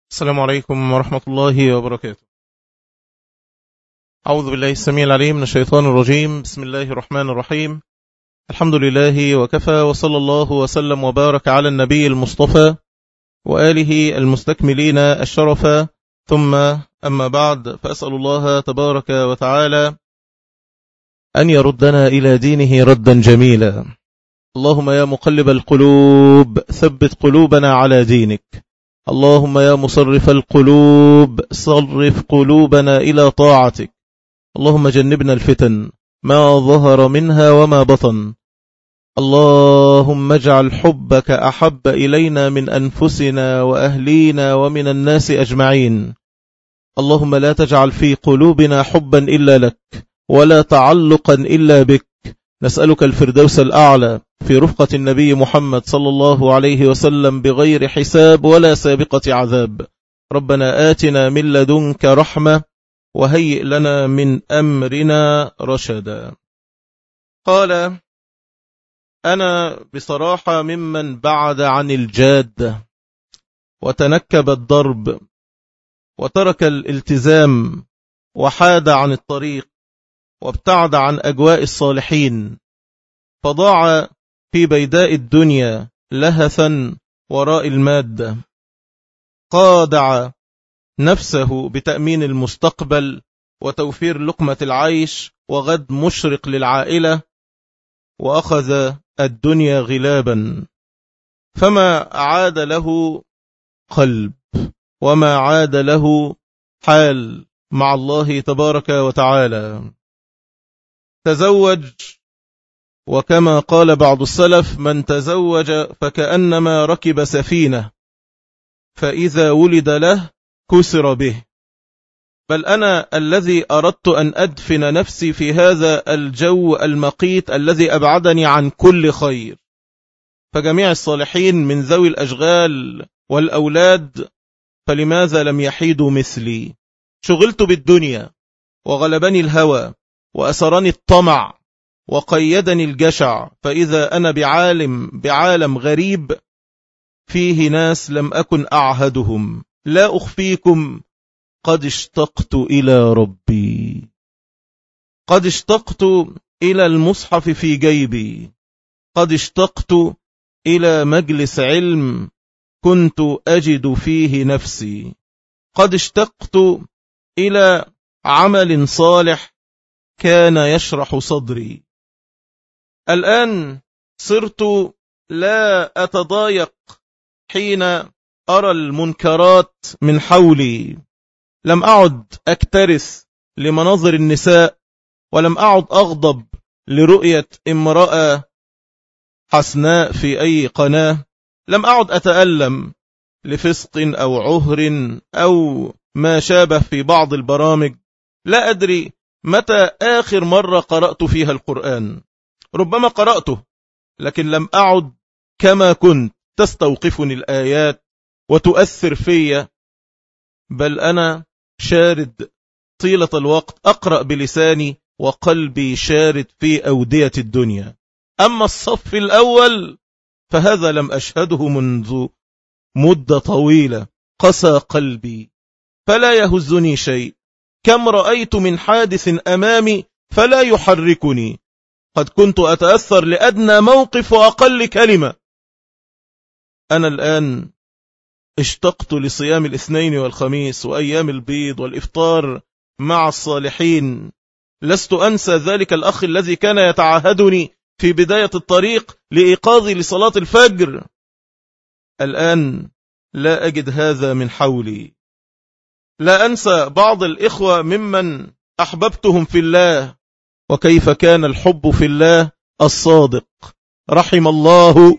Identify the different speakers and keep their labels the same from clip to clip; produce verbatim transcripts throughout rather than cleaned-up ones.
Speaker 1: السلام عليكم ورحمة الله وبركاته. أعوذ بالله السميع العليم من الشيطان الرجيم. بسم الله الرحمن الرحيم. الحمد لله وكفى، وصلى الله وسلم وبارك على النبي المصطفى وآله المستكملين الشرف، ثم أما بعد، فأسأل الله تبارك وتعالى أن يردنا إلى دينه ردا جميلا. اللهم يا مقلب القلوب ثبت قلوبنا على دينك. اللهم يا مصرف القلوب صرف قلوبنا إلى طاعتك. اللهم جنبنا الفتن ما ظهر منها وما بطن. اللهم اجعل حبك أحب إلينا من أنفسنا وأهلينا ومن الناس أجمعين. اللهم لا تجعل في قلوبنا حبا إلا لك ولا تعلقا إلا بك. نسألك الفردوس الأعلى في رفقة النبي محمد صلى الله عليه وسلم بغير حساب ولا سابقة عذاب. ربنا آتنا من لدنك رحمة وهيئ لنا من أمرنا رشدا. قال: أنا بصراحة ممن بعد عن الجادة وتنكب الضرب وترك الالتزام وحاد عن الطريق وابتعد عن أجواء الصالحين، فضاع في بيداء الدنيا لهثا وراء المادة. قادع نفسه بتأمين المستقبل وتوفير لقمة العيش وغد مشرق للعائلة، وأخذ الدنيا غلابا، فما عاد له قلب وما عاد له حال مع الله تبارك وتعالى. تزوج، وكما قال بعض السلف: من تزوج فكأنما ركب سفينة، فإذا ولد له كسر به. بل أنا الذي أردت أن أدفن نفسي في هذا الجو المقيت الذي أبعدني عن كل خير. فجميع الصالحين من ذوي الأشغال والأولاد، فلماذا لم يحيدوا مثلي؟ شغلت بالدنيا وغلبني الهوى وأسرني الطمع وقيدني الجشع، فإذا أنا بعالم بعالم غريب فيه ناس لم أكن أعهدهم. لا أخفيكم، قد اشتقت إلى ربي، قد اشتقت إلى المصحف في جيبي، قد اشتقت إلى مجلس علم كنت أجد فيه نفسي، قد اشتقت إلى عمل صالح كان يشرح صدري. الآن صرت لا أتضايق حين أرى المنكرات من حولي. لم أعد أكترث لمناظر النساء، ولم أعد أغضب لرؤية امرأة حسناء في أي قناة، لم أعد أتألم لفسق أو عهر أو ما شابه في بعض البرامج. لا أدري متى آخر مرة قرأت فيها القرآن. ربما قرأته، لكن لم أعد كما كنت تستوقفني الآيات وتؤثر في، بل أنا شارد طيلة الوقت أقرأ بلساني وقلبي شارد في أودية الدنيا. أما الصف الأول فهذا لم أشهده منذ مدة طويلة. قسى قلبي فلا يهزني شيء، كم رأيت من حادث أمامي فلا يحركني. قد كنت أتأثر لأدنى موقف وأقل كلمة. أنا الآن اشتقت لصيام الاثنين والخميس وأيام البيض والإفطار مع الصالحين. لست أنسى ذلك الأخ الذي كان يتعاهدني في بداية الطريق لإيقاظي لصلاة الفجر. الآن لا أجد هذا من حولي. لا أنسى بعض الإخوة ممن أحببتهم في الله، وكيف كان الحب في الله الصادق. رحم الله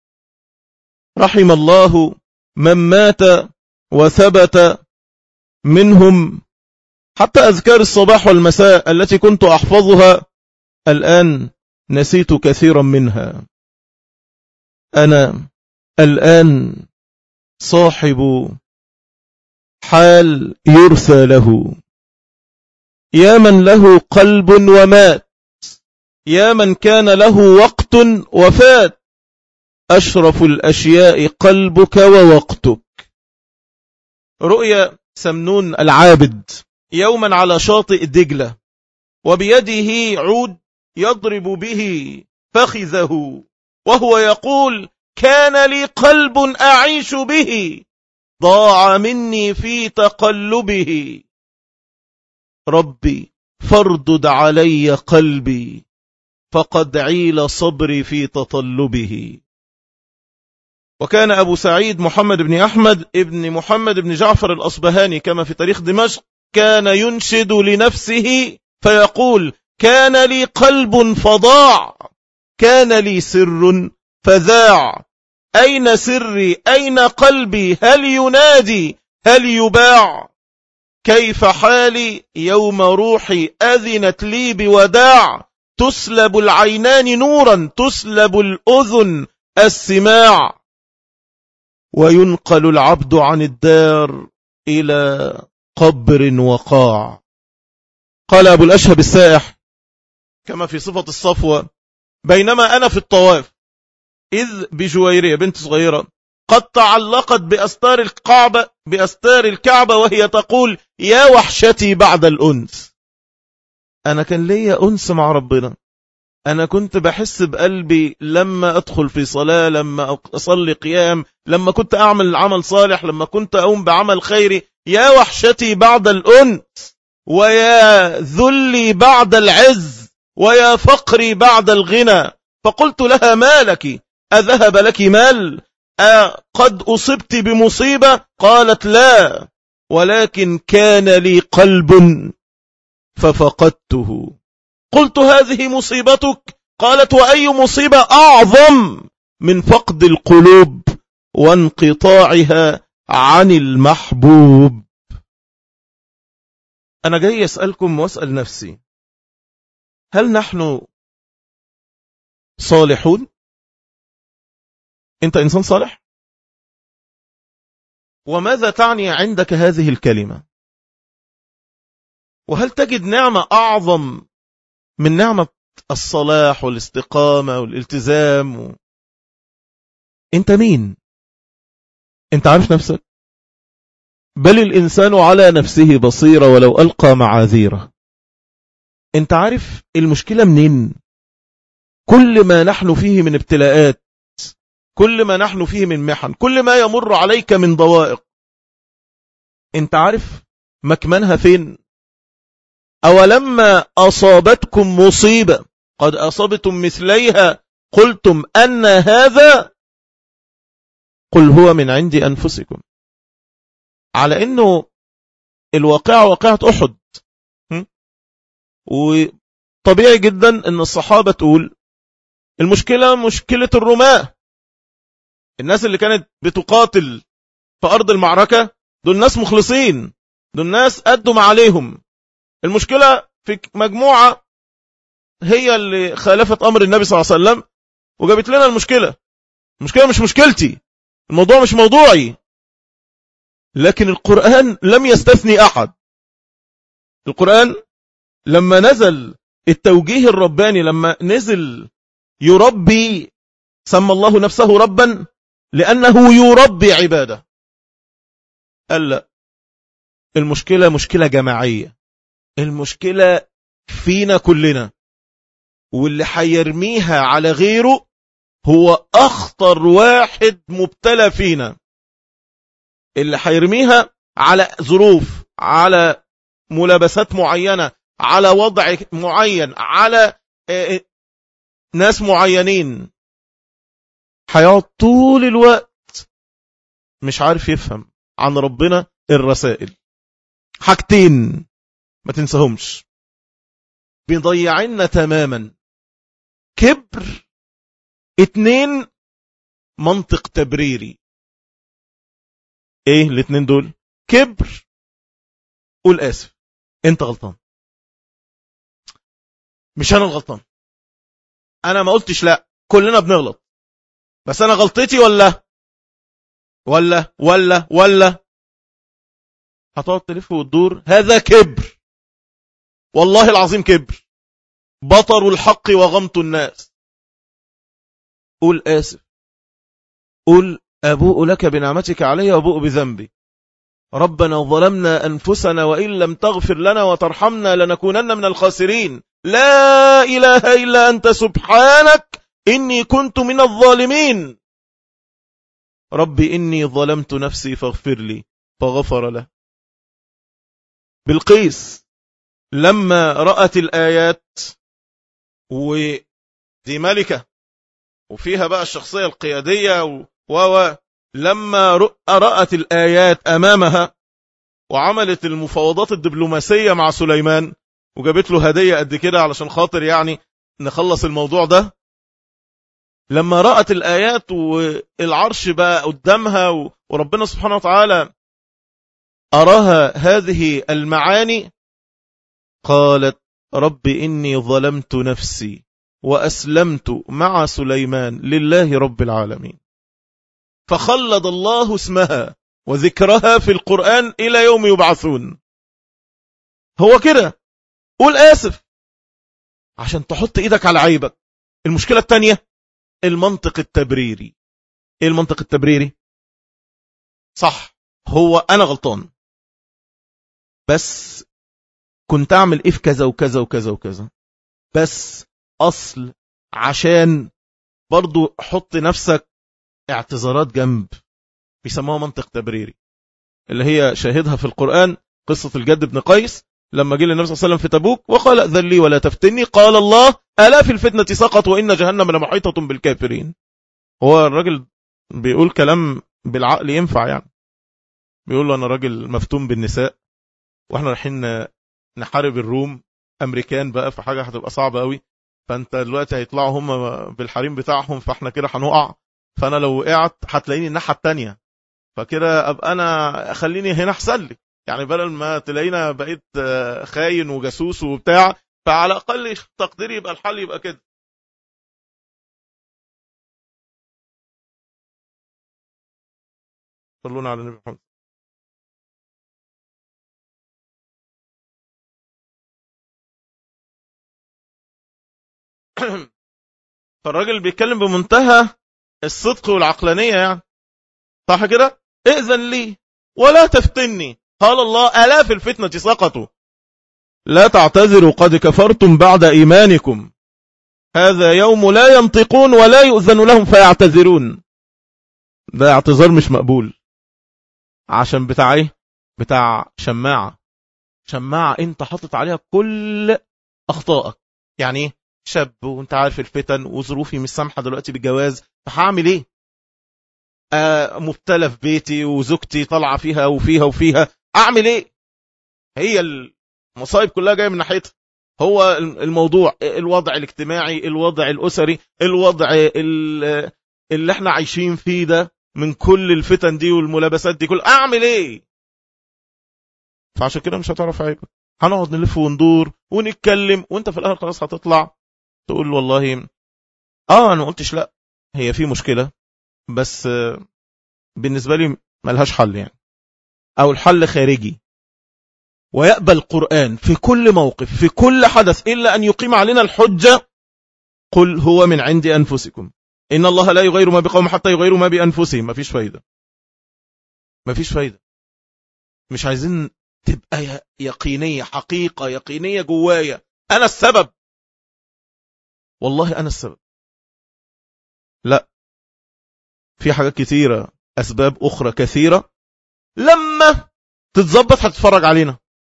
Speaker 1: رحم الله من مات وثبت منهم حتى أذكار الصباح والمساء التي كنت أحفظها الآن نسيت كثيرا منها. أنا الآن صاحب حال يرثى له. يا من له قلب ومات، يا من كان له وقت وفات. أشرف الأشياء قلبك ووقتك. رؤيا سمنون العابد يوما على شاطئ دجلة وبيده عود يضرب به فخذه وهو يقول كان لي قلب أعيش به ضاع مني في تقلبه ربي فاردد علي قلبي فقد عيل صبري في تطلبه. وكان أبو سعيد محمد بن أحمد ابن محمد بن جعفر الأصبهاني كما في تاريخ دمشق كان ينشد لنفسه فيقول كان لي قلب فضاع كان لي سر فذاع أين سري أين قلبي هل ينادي هل يباع كيف حالي يوم روحي أذنت لي بوداع تسلب العينان نورا تسلب الأذن السماع وينقل العبد عن الدار إلى قبر وقاع. قال أبو الأشهب السائح كما في صفة الصفوة بينما أنا في الطواف إذ بجويرية بنت صغيرة قد تعلقت بأستار الكعبة بأستار الكعبة وهي تقول يا وحشتي بعد الأنس. أنا كان لي أنس مع ربنا، أنا كنت بحس بقلبي لما أدخل في صلاة، لما أصلي قيام، لما كنت أعمل عمل صالح، لما كنت أقوم بعمل خيري، يا وحشتي بعد الأنس ويا ذلي بعد العز ويا فقري بعد الغنى. فقلت لها ما لك أذهب لك مال أه قد أصبت بمصيبة؟ قالت لا ولكن كان لي قلب ففقدته. قلت هذه مصيبتك؟ قالت وأي مصيبة أعظم من فقد القلوب وانقطاعها عن المحبوب. أنا جاي أسألكم وأسأل نفسي هل نحن صالحون؟ أنت إنسان صالح؟ وماذا تعني عندك هذه الكلمة؟ وهل تجد نعمة أعظم من نعمة الصلاح والاستقامة والالتزام و... أنت مين؟ أنت عارف نفسك؟ بل الإنسان على نفسه بصيرة ولو ألقى معاذيره. أنت عارف المشكلة منين؟ كل ما نحن فيه من ابتلاءات، كل ما نحن فيه من محن، كل ما يمر عليك من ضوائق، أنت عارف مكمنها فين؟ أولما أصابتكم مصيبة قد أصبتم مثليها قلتم أن هذا قل هو من عند أنفسكم. على أنه الواقع واقعة أحد، وطبيعي جدا أن الصحابة تقول المشكلة مشكلة الرماة، الناس اللي كانت بتقاتل في أرض المعركة دول ناس مخلصين، دول ناس قدوا ما عليهم. المشكلة في مجموعة هي اللي خالفت أمر النبي صلى الله عليه وسلم وجابت لنا المشكلة. المشكلة مش مشكلتي، الموضوع مش موضوعي. لكن القرآن لم يستثني أحد. القرآن لما نزل التوجيه الرباني، لما نزل يربي، سمى الله نفسه ربا لأنه يربي عباده. قال لا، المشكلة مشكلة جماعية، المشكلة فينا كلنا، واللي حيرميها على غيره هو أخطر واحد مبتلى فينا. اللي حيرميها على ظروف، على ملابسات معينة، على وضع معين، على ناس معينين، هيقعد طول الوقت مش عارف يفهم عن ربنا الرسائل. حاجتين ما تنساهمش بيضيعنا تماما: كبر، اتنين منطق تبريري. ايه الاتنين دول؟ كبر، قول اسف انت غلطان، مش انا الغلطان، انا ما قلتش لا، كلنا بنغلط، بس انا غلطتي ولا ولا ولا ولا هتقعد تلف وتدور. هذا كبر، والله العظيم كبر، بطر الحق وغمط الناس. قول آسف، قول أبوء لك بنعمتك علي وأبوء بذنبي. ربنا ظلمنا أنفسنا وإن لم تغفر لنا وترحمنا لنكونن من الخاسرين، لا إله إلا أنت سبحانك إني كنت من الظالمين، ربي إني ظلمت نفسي فاغفر لي فغفر له. بلقيس لما رأت الآيات، ودي ملكة وفيها بقى الشخصية القيادية و لما رأت الآيات أمامها وعملت المفاوضات الدبلوماسية مع سليمان وجابت له هدية قد كده علشان خاطر يعني نخلص الموضوع ده، لما رأت الآيات والعرش بقى قدامها وربنا سبحانه وتعالى أراها هذه المعاني، قالت رب إني ظلمت نفسي وأسلمت مع سليمان لله رب العالمين. فخلد الله اسمها وذكرها في القرآن إلى يوم يبعثون. هو كده، قول آسف عشان تحط إيدك على عيبك. المشكلة التانية المنطق التبريري. إيه المنطق التبريري؟ صح، هو أنا غلطان، بس كنت أعمل إيه في كذا وكذا وكذا وكذا، بس أصل عشان برضو حط نفسك اعتذارات جنب، بيسموها منطق تبريري، اللي هي شاهدها في القرآن قصة الجد بن قيس لما جه للنبي صلى الله عليه وسلم في تبوك وقال ائذن لي ولا تفتني، قال الله ألا في الفتنة سقط وإن جهنم لمحيطة بالكافرين. هو الراجل بيقول كلام بالعقل ينفع يعني، بيقول له أنا راجل مفتون بالنساء وإحنا رايحين نحارب الروم أمريكان بقى، في حاجة هتبقى صعبة قوي، فأنت دلوقتي هيطلعوا هم بالحريم بتاعهم فإحنا كده هنقع، فأنا لو وقعت هتلاقيني الناحية التانية، فكده أبقى أنا خليني هنا أحسن لي، يعني بدل ما تلاقينا بقيت خاين وجاسوس وبتاع، فعلى أقل تقديري يبقى الحل يبقى كده. صلونا على النبي محمد. فالراجل بيتكلم بمنتهى الصدق والعقلانية يعني، صح كده؟ ائذن لي ولا تفتني، قال الله ألا في الفتنة سقطوا لا تعتذروا قد كفرتم بعد إيمانكم هذا يوم لا ينطقون ولا يؤذن لهم فيعتذرون. ده اعتذار مش مقبول، عشان بتاع ايه؟ بتاع شماعة. شماعة انت حاطط عليها كل اخطائك، يعني ايه؟ شاب وانت عارف الفتن وظروفي مش سامحة دلوقتي بالجواز، فهعمل ايه؟ آه مبتلى في بيتي وزوجتي طالعة فيها وفيها وفيها، اعمل ايه؟ هي المصايب كلها جاية من ناحيتها. هو الموضوع الوضع الاجتماعي، الوضع الاسري، الوضع اللي احنا عايشين فيه ده من كل الفتن دي والملابسات دي كل، اعمل ايه؟ فعشان كده مش هتعرف عيبك، هنقعد نلف وندور ونتكلم وانت في الاخر خلاص هتطلع تقول والله اه انا ما قلتش لا، هي في مشكلة بس بالنسبة لي ملهاش حل يعني، او الحل خارجي. ويقبل القرآن في كل موقف في كل حدث إلا أن يقيم علينا الحجة. قل هو من عند أنفسكم إن الله لا يغير ما بقوم حتى يغيروا ما بأنفسهم. مفيش فايدة، مفيش فايدة. مش عايزين تبقى يقينية، حقيقة يقينية جوايا أنا السبب، والله أنا السبب. لا، في حاجات كثيرة، أسباب أخرى كثيرة لما تتظبط هتتفرج علينا.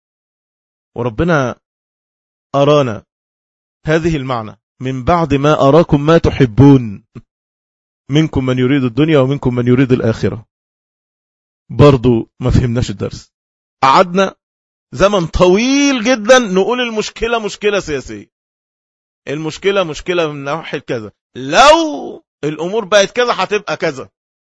Speaker 1: وربنا أرانا هذه المعنى من بعد ما أراكم ما تحبون منكم من يريد الدنيا ومنكم من يريد الآخرة. برضو ما فهمناش الدرس، قعدنا زمن طويل جدا نقول المشكلة مشكلة سياسية، المشكلة مشكلة من ناحية كذا، لو الأمور بقت كذا هتبقى كذا.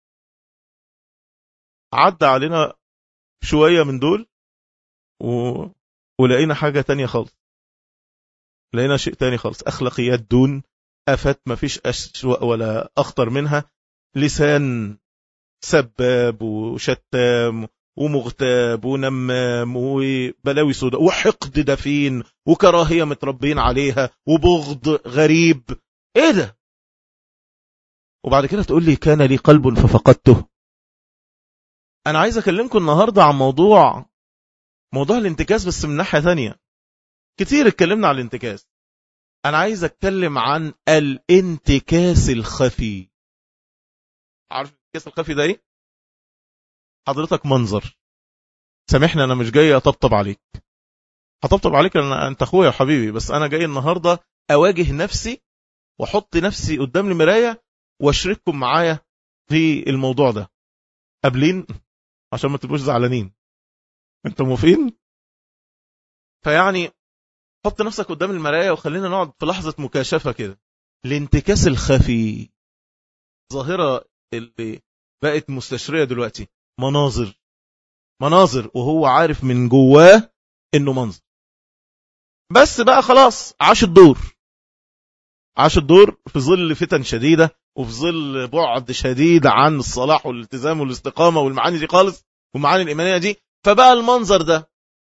Speaker 1: عدى علينا شوية من دول و... ولقينا حاجة تانية خالص، لقينا شيء تاني خالص، أخلاقيات دون آفات ما فيش أسوأ ولا أخطر منها، لسان سباب وشتام ومغتاب ونمام وبلاوي سوداء وحقد دفين وكراهية متربين عليها وبغض غريب. ايه ده؟ وبعد كده تقول لي كان لي قلب ففقدته. أنا عايز أكلمكم النهاردة عن موضوع موضوع الانتكاس، بس من ناحية ثانية. كتير اتكلمنا عن الانتكاس. أنا عايز أتكلم عن الانتكاس الخفي. عارف الانتكاس الخفي ده إيه؟ حضرتك منظر، سامحني أنا مش جاي أطبطب عليك، هطبطب عليك لأن أنت أخويا وحبيبي، بس أنا جاي النهاردة أواجه نفسي وأحط نفسي قدام المراية وأشرككم معايا في الموضوع ده. قابلين؟ عشان ما تبقوش زعلانين، أنتوا موافقين؟ فيعني حط نفسك قدام المراية وخلينا نقعد في لحظة مكاشفة كده. الانتكاس الخفي ظاهرة اللي بقت مستشرية دلوقتي، مناظر مناظر وهو عارف من جواه انه منظر، بس بقى خلاص عاش الدور عاش الدور في ظل فتن شديدة وفي ظل بعد شديد عن الصلاح والالتزام والاستقامة والمعاني دي خالص والمعاني الإيمانية دي. فبقى المنظر ده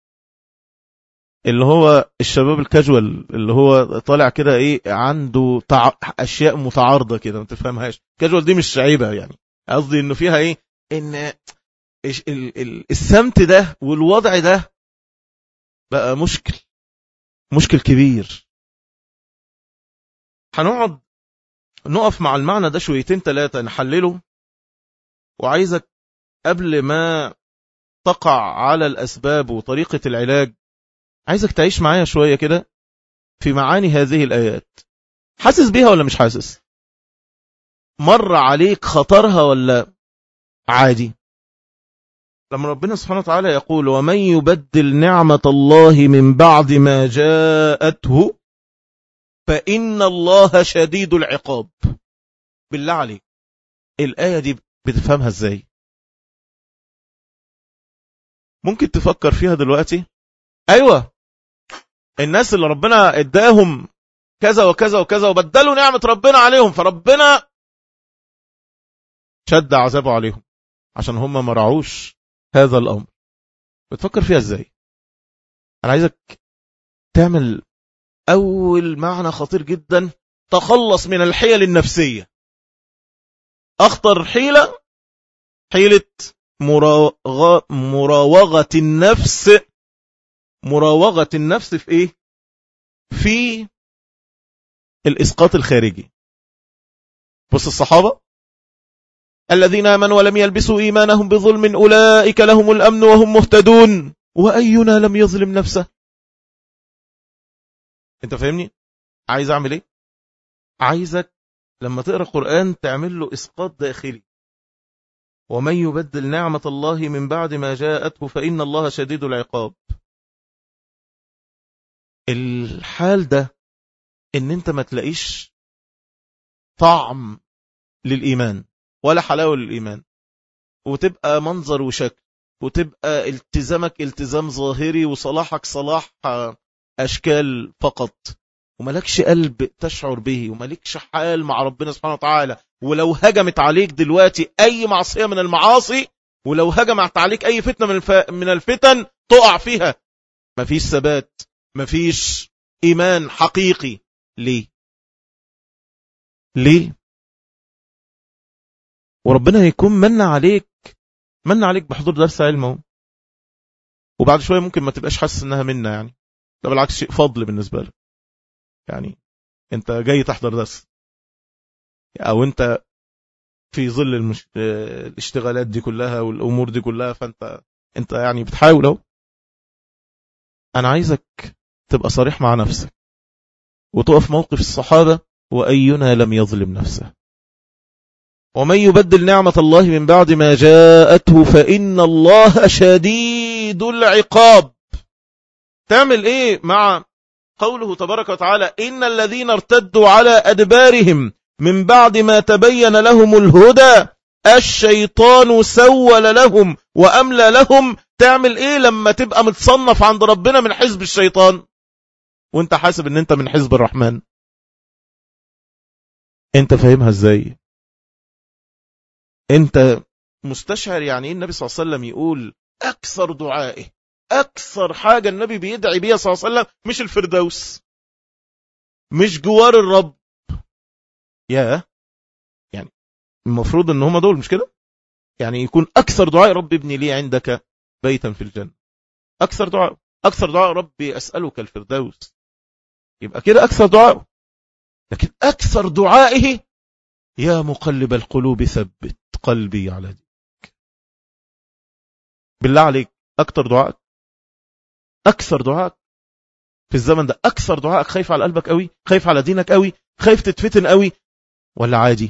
Speaker 1: اللي هو الشباب الكاجوال اللي هو طالع كده ايه عنده تع... اشياء متعارضة كده ما تفهمهاش. كاجوال دي مش عيبة يعني، قصدي انه فيها ايه، ان ال... ال... السمت ده والوضع ده بقى مشكل مشكل كبير. هنقعد نقف مع المعنى ده شويتين ثلاثة نحلله، وعايزك قبل ما تقع على الأسباب وطريقة العلاج عايزك تعيش معايا شوية كده في معاني هذه الآيات. حاسس بيها ولا مش حاسس؟ مر عليك خطرها ولا عادي؟ لما ربنا سبحانه وتعالى يقول ومن يبدل نعمة الله من بعد ما جاءته فإن الله شديد العقاب، بالله عليك الآية دي بتفهمها ازاي؟ ممكن تفكر فيها دلوقتي. أيوة، الناس اللي ربنا اداهم كذا وكذا وكذا وبدلوا نعمة ربنا عليهم، فربنا شد عذابه عليهم عشان هم ما رعوش هذا الأمر. بتفكر فيها ازاي؟ أنا عايزك تعمل أول معنى خطير جدا، تخلص من الحيل النفسية. أخطر حيلة حيلة مراوغ... مراوغة النفس. مراوغة النفس في إيه؟ في الإسقاط الخارجي. بص الصحابة الذين آمنوا ولم يلبسوا إيمانهم بظلم أولئك لهم الأمن وهم مهتدون وأينا لم يظلم نفسه. أنت فاهمني؟ عايز أعمل إيه؟ عايزك لما تقرأ القرآن تعمل له إسقاط داخلي. ومن يبدل نعمة الله من بعد ما جاءته فإن الله شديد العقاب. الحال ده إن أنت ما تلاقيش طعم للإيمان ولا حلاوة للإيمان، وتبقى منظر وشكل، وتبقى التزامك التزام ظاهري وصلاحك صلاح أشكال فقط، وملكش قلب تشعر به، وملكش حال مع ربنا سبحانه وتعالى. ولو هجمت عليك دلوقتي أي معصية من المعاصي، ولو هجمت عليك أي فتنة من, الف... من الفتن تقع فيها، مفيش ثبات، مفيش إيمان حقيقي. ليه؟ ليه؟ وربنا يكون من عليك من عليك بحضور درس علمه، وبعد شوية ممكن ما تبقاش حاسس انها منا، يعني ده بالعكس شيء فضل بالنسبة لك. يعني انت جاي تحضر درس، او انت في ظل المش... الاشتغالات دي كلها والامور دي كلها، فانت انت يعني بتحاول اهو. انا عايزك تبقى صريح مع نفسك وتقف موقف الصحابة وأينا لم يظلم نفسه. ومن يبدل نعمة الله من بعد ما جاءته فإن الله شديد العقاب. تعمل ايه مع قوله تبارك وتعالى إن الذين ارتدوا على أدبارهم من بعد ما تبين لهم الهدى الشيطان سول لهم وأملى لهم. تعمل ايه لما تبقى متصنف عند ربنا من حزب الشيطان وانت حاسب ان انت من حزب الرحمن؟ انت فاهمها ازاي؟ انت مستشعر يعني ايه النبي صلى الله عليه وسلم يقول اكثر دعائه، اكثر حاجة النبي بيدعي بيها صلى الله عليه وسلم مش الفردوس، مش جوار الرب، يا يعني المفروض ان هم دول، مش كده؟ يعني يكون أكثر دعاء رب ابني لي عندك بيتا في الجنة، أكثر دعاء أكثر دعاء ربي أسألك الفردوس، يبقى كده أكثر دعاء. لكن أكثر دعائه يا مقلب القلوب ثبت قلبي على دينك. بالله عليك أكثر دعائك أكثر دعائك في الزمن ده، أكثر دعائك خايف على قلبك قوي، خايف على دينك قوي، خايف تتفتن قوي، ولا عادي؟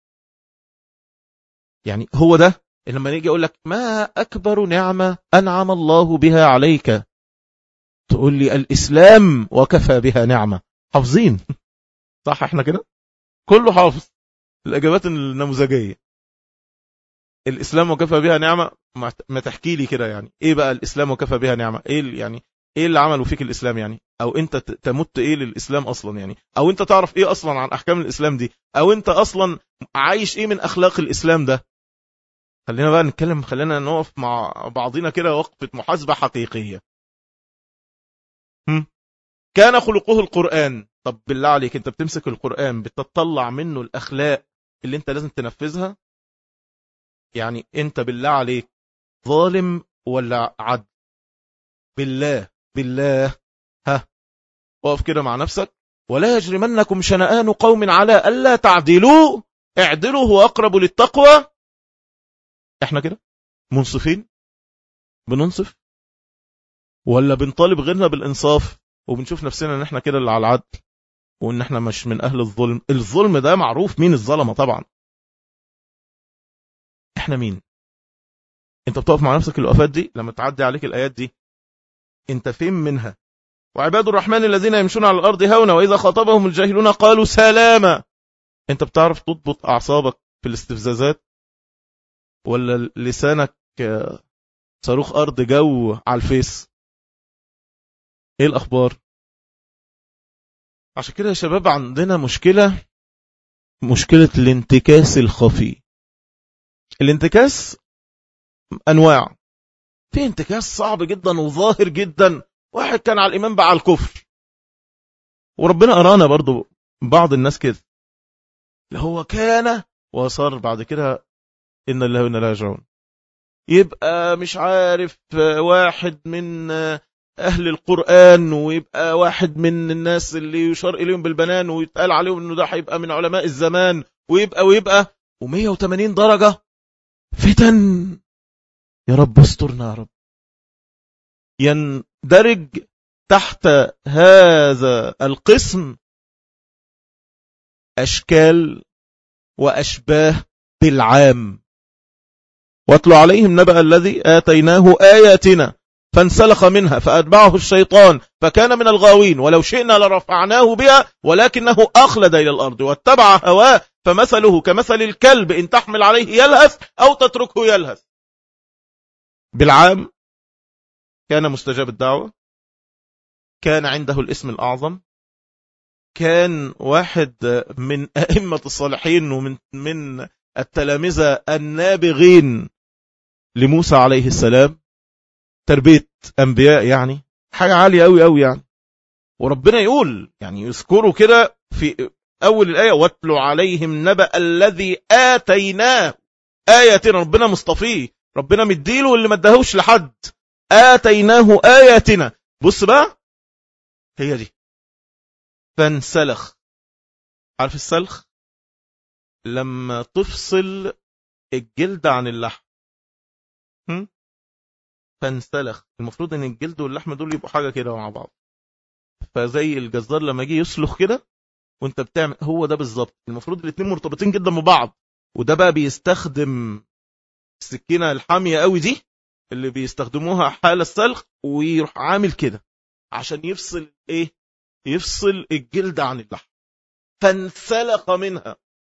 Speaker 1: يعني هو ده لما نيجي أقول لك ما أكبر نعمة أنعم الله بها عليك، تقول لي الإسلام وكفى بها نعمة. حافظين صح؟ احنا كده كله حافظ الإجابات النموذجية. الإسلام وكفى بها نعمة، ما تحكي لي كده يعني إيه بقى الإسلام وكفى بها نعمة؟ إيه يعني إيه اللي عمله فيك الإسلام يعني؟ أو أنت تمت إيه للإسلام أصلا يعني؟ أو أنت تعرف إيه أصلا عن أحكام الإسلام دي؟ أو أنت أصلا عايش إيه من أخلاق الإسلام ده؟ خلينا بقى نتكلم، خلينا نقف مع بعضنا كده وقفة محاسبة حقيقية. هم؟ كان خلقه القرآن. طب بالله عليك أنت بتمسك القرآن بتطلع منه الأخلاق اللي أنت لازم تنفذها؟ يعني أنت بالله عليك ظالم ولا عدل؟ بالله بالله ها وقف كده مع نفسك. ولا يجرمنكم شنآن قوم على ألا تعدلوا اعدلوا هو أقرب للتقوى. احنا كده منصفين بننصف ولا بنطالب غيرنا بالإنصاف وبنشوف نفسنا ان احنا كده اللي على العدل وان احنا مش من أهل الظلم؟ الظلم ده معروف مين الظلمة طبعا. احنا مين؟ انت بتقف مع نفسك الوقفات دي لما تعدي عليك الآيات دي انت فين منها؟ وعباد الرحمن الذين يمشون على الأرض هونا وإذا خاطبهم الجاهلون قالوا سلاما. انت بتعرف تضبط أعصابك في الاستفزازات ولا لسانك صاروخ أرض جو على الفيس؟ ايه الأخبار؟ عشان كده يا شباب عندنا مشكلة، مشكلة الانتكاس الخفي. الانتكاس أنواع، في انتكاس صعب جدا وظاهر جدا، واحد كان على الإيمان بقى على الكفر، وربنا أرانا برضو بعض الناس كده اللي هو كان وصار بعد كده إن الله وإنا إليه راجعون. يبقى مش عارف واحد من أهل القرآن ويبقى واحد من الناس اللي يشار إليهم بالبنان ويتقال عليهم إنه ده هيبقى من علماء الزمان ويبقى ويبقى ومية وثمانين درجة فتن. يا رب استرنا يا رب. يندرج تحت هذا القسم أشكال وأشباه بالعام. واتل عليهم نبأ الذي آتيناه آياتنا فانسلخ منها فأتبعه الشيطان فكان من الغاوين ولو شئنا لرفعناه بها ولكنه أخلد إلى الأرض واتبع هواه فمثله كمثل الكلب إن تحمل عليه يلهث أو تتركه يلهث. بالعام كان مستجاب الدعوة، كان عنده الاسم الأعظم، كان واحد من أئمة الصالحين ومن من التلامذة النابغين لموسى عليه السلام، تربية أنبياء، يعني حاجة عالية أوي أوي يعني. وربنا يقول يعني يذكروا كده في أول الآية واتل عليهم نبأ الذي آتيناه آياتنا. ربنا مصطفيه، ربنا مديله اللي ما اداهوش لحد. آتيناه آياتنا. بص بقى هي دي فانسلخ. عارف السلخ؟ لما تفصل الجلد عن اللحم. هم؟ فانسلخ، المفروض ان الجلد واللحم دول يبقوا حاجة كده مع بعض. فزي الجزار لما يجي يسلخ كده وانت بتعمل، هو ده بالظبط. المفروض الاثنين مرتبطين جدا ببعض. وده بقى بيستخدم السكينة الحامية قوي دي اللي بيستخدموها حال السلخ ويروح عامل كده عشان يفصل ايه؟ يفصل الجلد عن اللحم. فانسلخ منها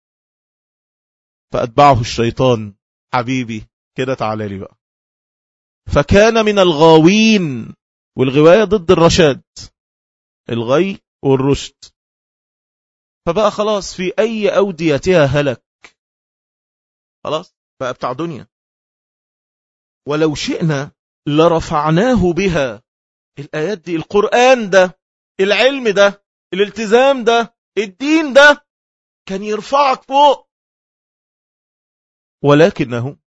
Speaker 1: فأتبعه الشيطان. حبيبي كده تعالى لي بقى. فكان من الغاوين، والغواية ضد الرشاد، الغي والرشد. فبقى خلاص في أي أوديتها هلك، خلاص بقى بتاع دنيا. ولو شئنا لرفعناه بها. الآيات دي، القرآن ده، العلم ده، الالتزام ده، الدين ده كان يرفعك فوق، ولكنه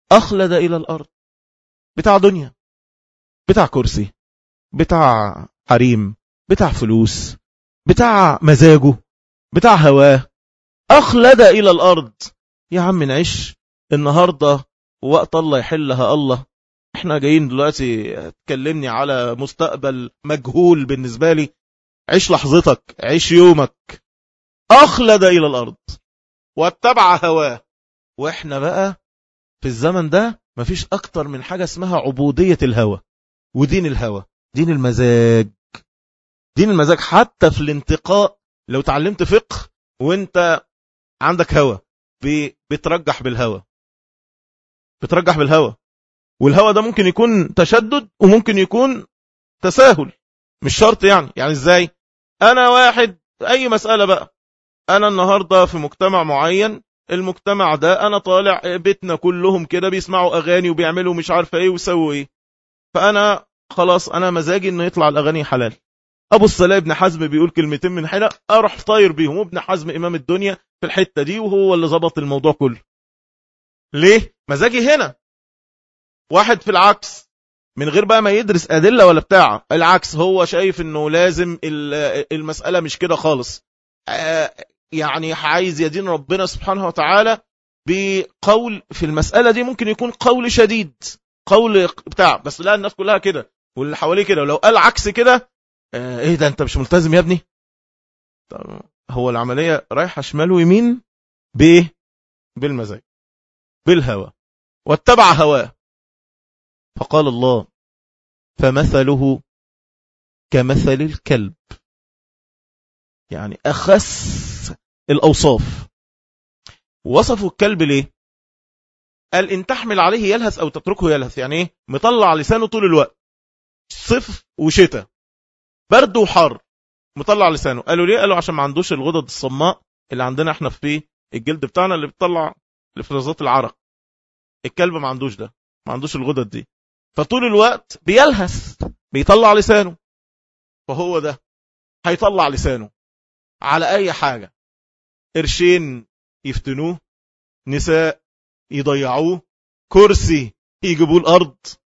Speaker 1: أخلد إلى الأرض، بتاع دنيا، بتاع كرسي، بتاع حريم، بتاع فلوس، بتاع مزاجه، بتاع هواه، أخلد إلى الأرض. يا عم نعيش النهاردة ووقت الله يحلها الله. احنا جايين دلوقتي تكلمني على مستقبل مجهول بالنسبة لي. عيش لحظتك، عيش يومك. أخلد إلى الأرض واتبع هواه. واحنا بقى في الزمن ده مفيش أكتر من حاجة اسمها عبودية الهوى ودين الهوى، دين المزاج. دين المزاج حتى في الانتقاء. لو تعلمت فقه وانت عندك هوى بترجح بالهوى، بترجح بالهوى. والهوى ده ممكن يكون تشدد وممكن يكون تساهل، مش شرط. يعني يعني ازاي؟ انا واحد اي مسألة بقى، انا النهاردة في مجتمع معين، المجتمع ده انا طالع بيتنا كلهم كده بيسمعوا اغاني وبيعملوا مش عارفة ايه ويسووا ايه، فانا خلاص انا مزاجي انه يطلع الاغاني حلال. ابو الصلاة ابن حزم بيقول كلمتين من حين اروح طاير بيهم، وابن حزم امام الدنيا في الحتة دي وهو اللي ظبط الموضوع كله. ليه؟ مزاجي هنا. واحد في العكس من غير بقى ما يدرس أدلة ولا بتاع، العكس هو شايف انه لازم المسألة مش كده خالص، يعني عايز يدين ربنا سبحانه وتعالى بقول في المسألة دي ممكن يكون قول شديد، قول بتاع، بس لا الناس كلها كده واللي حواليه كده، ولو قال عكس كده ايه ده انت مش ملتزم يا ابني. هو العملية رايحة شمال ويمين بايه؟ بالمزاج، بالهوى، واتبع هواه. فقال الله فمثله كمثل الكلب، يعني أخس الأوصاف. وصفوا الكلب ليه؟ قال إن تحمل عليه يلهث أو تتركه يلهث. يعني إيه؟ مطلع لسانه طول الوقت، صيف وشتاء، برد وحر، مطلع لسانه. قالوا ليه؟ قالوا عشان ما عندوش الغدد الصماء اللي عندنا احنا في الجلد بتاعنا اللي بتطلع الافرازات العرق. الكلب ما عندوش ده، ما عندوش الغدد دي، فطول الوقت بيلهث، بيطلع لسانه. فهو ده هيطلع لسانه على أي حاجة، قرشين يفتنوه، نساء يضيعوه، كرسي يجيبوه الأرض.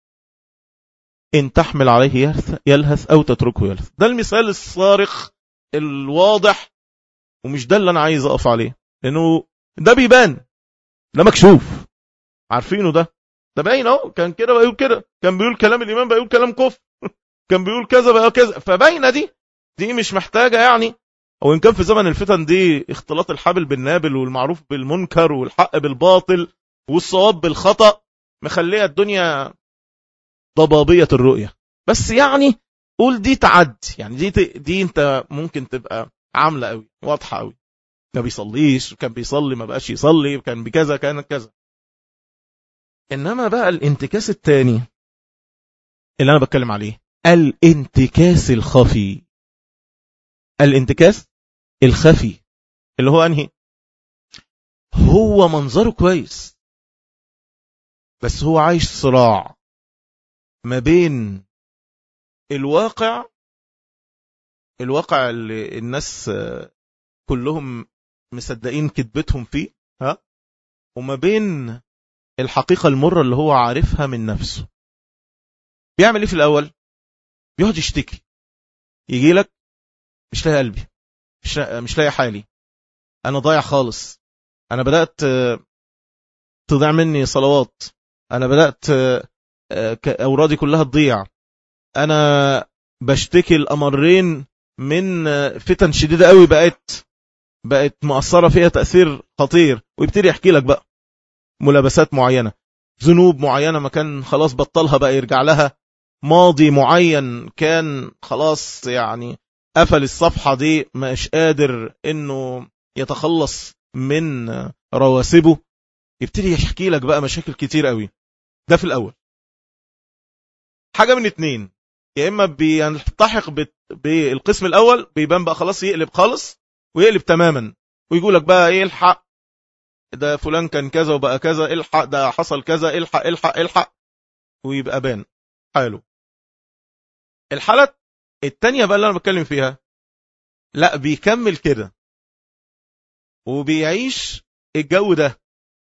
Speaker 1: إن تحمل عليه يلهث أو تتركه يلهث. ده المثال الصارخ الواضح، ومش ده اللي أنا عايز أقف عليه، لأنه ده بيبان، ده مكشوف، عارفينه. ده ده باين اهو. كان كده بيقول كده، كان بيقول كلام الإمام بيقول كلام كفر، كان بيقول كذا بقى كذا. فباينه دي دي مش محتاجة يعني. وإن كان في زمن الفتن دي اختلاط الحبل بالنابل والمعروف بالمنكر والحق بالباطل والصواب بالخطأ مخلية الدنيا ضبابية الرؤية. بس يعني قول دي تعد، يعني دي دي انت ممكن تبقى عاملة قوي، واضحة قوي. ما بيصليش، كان بيصلي ما بقاش يصلي، كان بكذا كان كذا. إنما بقى الانتكاس الثاني اللي أنا بتكلم عليه، الانتكاس الخفي. الانتكاس الخفي اللي هو أنهي؟ هو منظره كويس بس هو عايش صراع ما بين الواقع، الواقع اللي الناس كلهم مصدقين كذبتهم فيه، ها، وما بين الحقيقة المرة اللي هو عارفها من نفسه. بيعمل ايه في الأول؟ بيقعد يشتكي، يجي لك مش لاقي قلبي، مش مش لاقي حالي، أنا ضايع خالص، أنا بدأت تضيع مني صلوات، أنا بدأت أورادي كلها تضيع، أنا بشتكي الأمرين من فتن شديدة قوي بقت بقت مؤثرة فيها تأثير خطير. ويبتدي يحكي لك بقى ملابسات معينة، ذنوب معينة ما كان خلاص بطلها بقى يرجع لها، ماضي معين كان خلاص يعني قفل الصفحة دي مش قادر انه يتخلص من رواسبه. يبتدي يحكي لك بقى مشاكل كتير قوي. ده في الأول. حاجة من اتنين، يا إما بيلتحق بالقسم الأول بيبان بقى خلاص يقلب خالص ويقلب تماما، ويقول لك بقى ايه الحق ده فلان كان كذا وبقى كذا، الحق ده حصل كذا، الحق الحق الحق، ويبقى بان حاله. الحالة التانية بقى اللي أنا بتكلم فيها، لا بيكمل كده وبيعيش الجو ده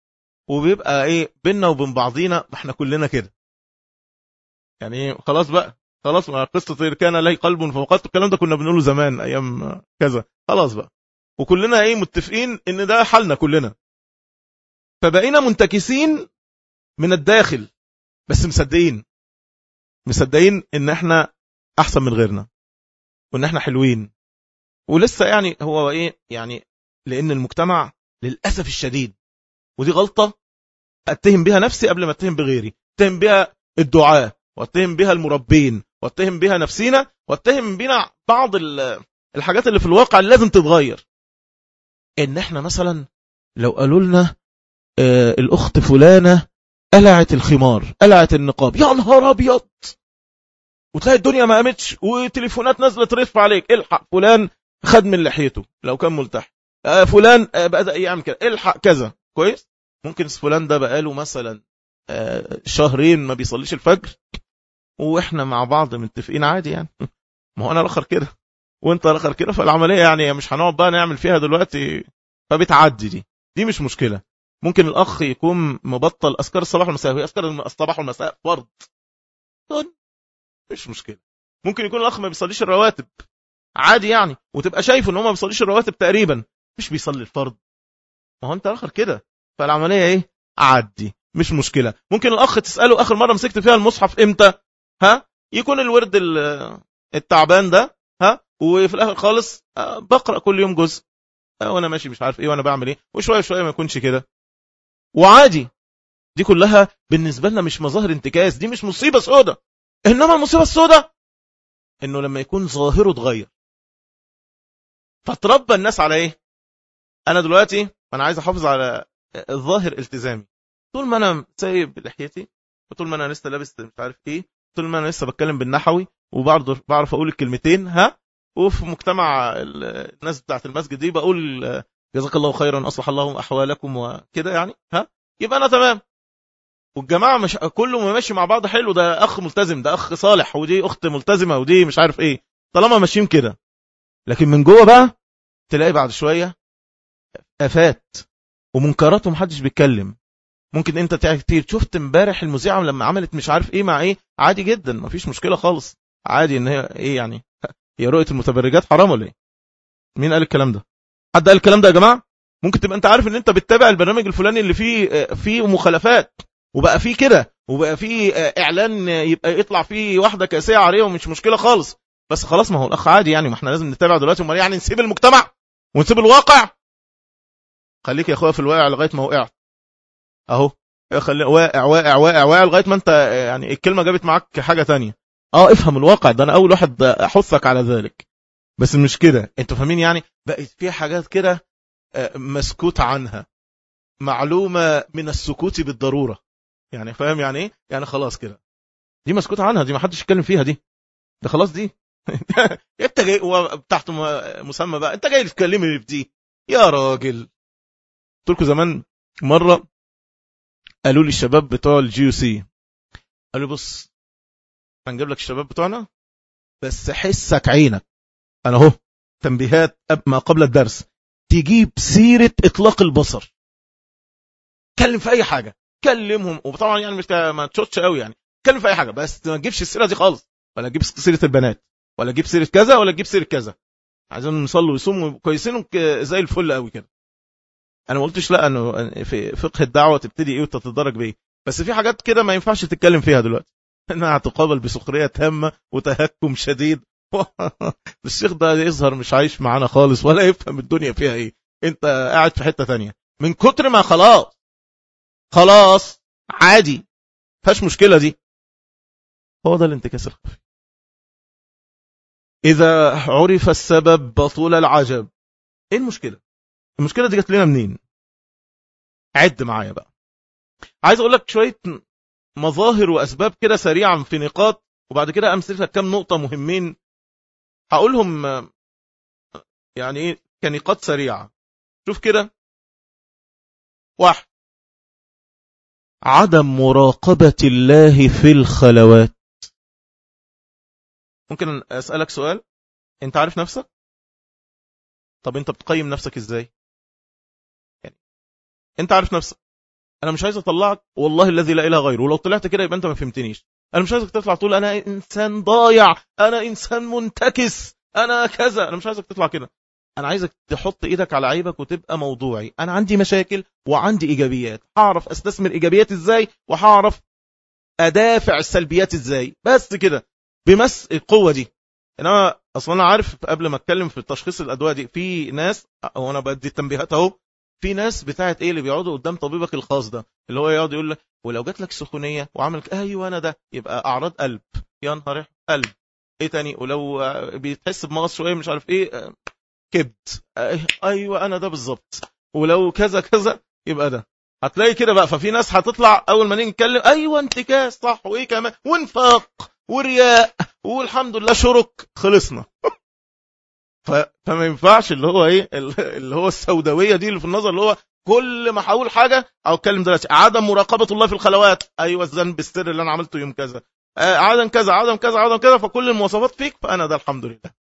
Speaker 1: وبيبقى ايه بيننا وبين بعضينا، احنا كلنا كده يعني ايه، خلاص بقى، خلاص ما قصة كان لي قلب فوقته الكلام ده كنا بنقوله زمان ايام كذا، خلاص بقى، وكلنا ايه متفقين ان ده حالنا كلنا. فبقينا منتكسين من الداخل، بس مصدقين مصدقين ان احنا احسن من غيرنا، وان احنا حلوين. ولسه يعني هو ايه يعني، لان المجتمع للاسف الشديد، ودي غلطة اتهم بها نفسي قبل ما اتهم بغيري، اتهم بها الدعاة، واتهم بها المربين، واتهم بها نفسينا، واتهم بنا بعض الحاجات اللي في الواقع اللي لازم تتغير. ان احنا مثلا لو قالوا لنا آه الاخت فلانة قلعت الخمار، قلعت النقاب، يا نهار ابيض، وتلاقي الدنيا ما قامتش، وتليفونات نازله ترف عليك، الحق فلان خد من لحيته لو كان ملتحي، آه فلان آه بدا يعمل كده، الحق كذا كويس. ممكن فلان ده بقاله مثلا آه شهرين ما بيصليش الفجر، واحنا مع بعض متفقين عادي يعني ما هو انا الاخر كده وانت الاخر كده، فالعمليه يعني مش هنقعد بقى نعمل فيها دلوقتي، فبتعدي دي دي مش مشكله. ممكن الاخ يكون مبطل اذكار الصباح والمساء، وهي اذكار الصباح والمساء فرض، مش مشكله. ممكن يكون الاخ ما بيصليش الرواتب عادي يعني، وتبقى شايف ان هو ما بيصليش الرواتب تقريبا، مش بيصلي الفرض، ما هو انت الاخر كده، فالعمليه ايه عدي مش مشكله. ممكن الاخ تساله اخر مره مسكت فيها المصحف امتى، ها يكون الورد التعبان ده، ها وفي الاخر خالص بقرا كل يوم جزء وانا ماشي مش عارف ايه وانا بعمل ايه، وشويه شويه ما يكونش كده وعادي. دي كلها بالنسبه لنا مش مظاهر انتكاس، دي مش مصيبه سودة. انما المصيبه السوداء انه لما يكون ظاهره اتغير، فتربى الناس على ايه. انا دلوقتي انا عايز احافظ على الظاهر التزامي، طول ما انا سايب لحيتي، وطول ما انا لسه لابس مش عارف ايه، طول ما انا لسه بتكلم بالنحوي وبعرف بعرف اقول الكلمتين، ها وفي مجتمع الناس بتاعت المسجد دي بقول جزاك الله خيرا اصلح الله احوالكم وكده يعني، ها يبقى انا تمام. والجماعه مش كله ماشي مع بعض حلو، ده اخ ملتزم، ده اخ صالح، ودي اخت ملتزمه، ودي مش عارف ايه، طالما ماشيين كده. لكن من جوه بقى تلاقي بعد شويه افات ومنكرات ومحدش بيتكلم. ممكن انت كتير شفت امبارح المذيعه لما عملت مش عارف ايه مع ايه، عادي جدا مفيش مشكله خالص، عادي ان هي ايه يعني، هي رؤيه المتبرجات حرام ولا ايه؟ مين قال الكلام ده؟ حد قال الكلام ده يا جماعه؟ ممكن تبقى انت عارف ان انت بتتابع البرنامج الفلاني اللي فيه فيه مخالفات، وبقى فيه كده، وبقى فيه اعلان يبقى يطلع فيه واحده كاسيه عاريه ومش مشكله خالص، بس خلاص ما هو الاخ عادي يعني، ما احنا لازم نتابع دلوقتي، امال يعني نسيب المجتمع ونسيب الواقع؟ خليك يا اخويا في الواقع لغايه ما وقعت اهو، خلي واقع واقع واقع واقع لغايه ما انت يعني الكلمه جابت معاك حاجه تانية. اه افهم الواقع ده، انا اول واحد احثك على ذلك، بس مش كده انتوا فاهمين يعني. بقت في حاجات كده مسكوت عنها، معلومه من السكوت بالضروره يعني، فاهم يعني ايه يعني، خلاص كده دي مسكوت عنها، دي ما حدش يتكلم فيها، دي ده خلاص دي انت جاي تحت مسمى بقى انت جاي تتكلمي في دي يا راجل. قلت لكم زمان مره قالوا لي الشباب بتوع الجي سي، قالوا بص هنجيب لك الشباب بتوعنا بس حسك عينك، انا اهو تنبيهات ما قبل الدرس، تجيب سيرة اطلاق البصر، كلم في اي حاجة، كلمهم، وطبعا يعني مش ما تشوتش قوي يعني، كلم في اي حاجة بس ما تجيبش السيرة دي خالص، ولا تجيب سيرة البنات، ولا تجيب سيرة كذا، ولا تجيب سيرة كذا، عايزين نصلوا ويصوموا كويسين زي الفل قوي كده. انا ما قلتش لا انه في فقه الدعوة تبتدي ايه وتتدرج بايه، بس في حاجات كده ما ينفعش تتكلم فيها دلوقتي انها هتقابل بسخرية تامة وتهكم شديد الشيخ ده يظهر مش عايش معانا خالص ولا يفهم الدنيا فيها ايه، انت قاعد في حتة تانية من كتر ما خلاص خلاص عادي فاش مشكلة دي. هو ده الانتكاس الخفي. اذا عرف السبب بطول العجب. ايه المشكلة؟ المشكلة دي جت لنا منين؟ عد معايا بقى، عايز اقول لك شوية مظاهر واسباب كده سريعا في نقاط، وبعد كده امثل لك كم نقطة مهمين هقولهم يعني ايه كنقاط سريعة. شوف كده، واحد، عدم مراقبة الله في الخلوات. ممكن أسألك سؤال، انت عارف نفسك؟ طب انت بتقيم نفسك ازاي؟ يعني انت عارف نفسك انا مش عايز اطلعك والله الذي لا اله غيره، ولو طلعت كده يبقى انت ما فهمتنيش. انا مش عايزك تطلع تقول انا انسان ضايع، انا انسان منتكس، انا كذا. انا مش عايزك تطلع كده. انا عايزك تحط ايدك على عيبك وتبقى موضوعي. انا عندي مشاكل وعندي ايجابيات، هعرف استثمر ايجابيات ازاي وهعرف ادافع السلبيات ازاي، بس كده بمس القوه دي. انما اصلا انا عارف قبل ما اتكلم في تشخيص الادويه دي، في ناس، وانا بدي التنبيهات اهو، في ناس بتاعت ايه اللي بيقعدوا قدام طبيبك الخاص ده، اللي هو يقعد يقول لك ولو جات لك سخونيه وعمل ايوه انا ده يبقى اعراض قلب، يا نهار قلب ايه تاني، ولو بيتحس بمغص شويه مش عارف ايه كبد، ايوه انا ده بالظبط، ولو كذا كذا يبقى ده. هتلاقي كده بقى. ففي ناس هتطلع اول ما نيجي نتكلم ايوه انتكاس صح، وايه كمان، وانفاق ورياء والحمد لله شرك، خلصنا. ف... فما ينفعش اللي هو ايه اللي هو السوداويه دي اللي في النظر، اللي هو كل ما هقول حاجه او اتكلم دلوقتي عدم مراقبه الله في الخلوات، ايوه الذنب السر اللي انا عملته يوم كذا، آه عدم كذا عدم كذا عدم كذا، فكل المواصفات فيك، فانا ده الحمد لله.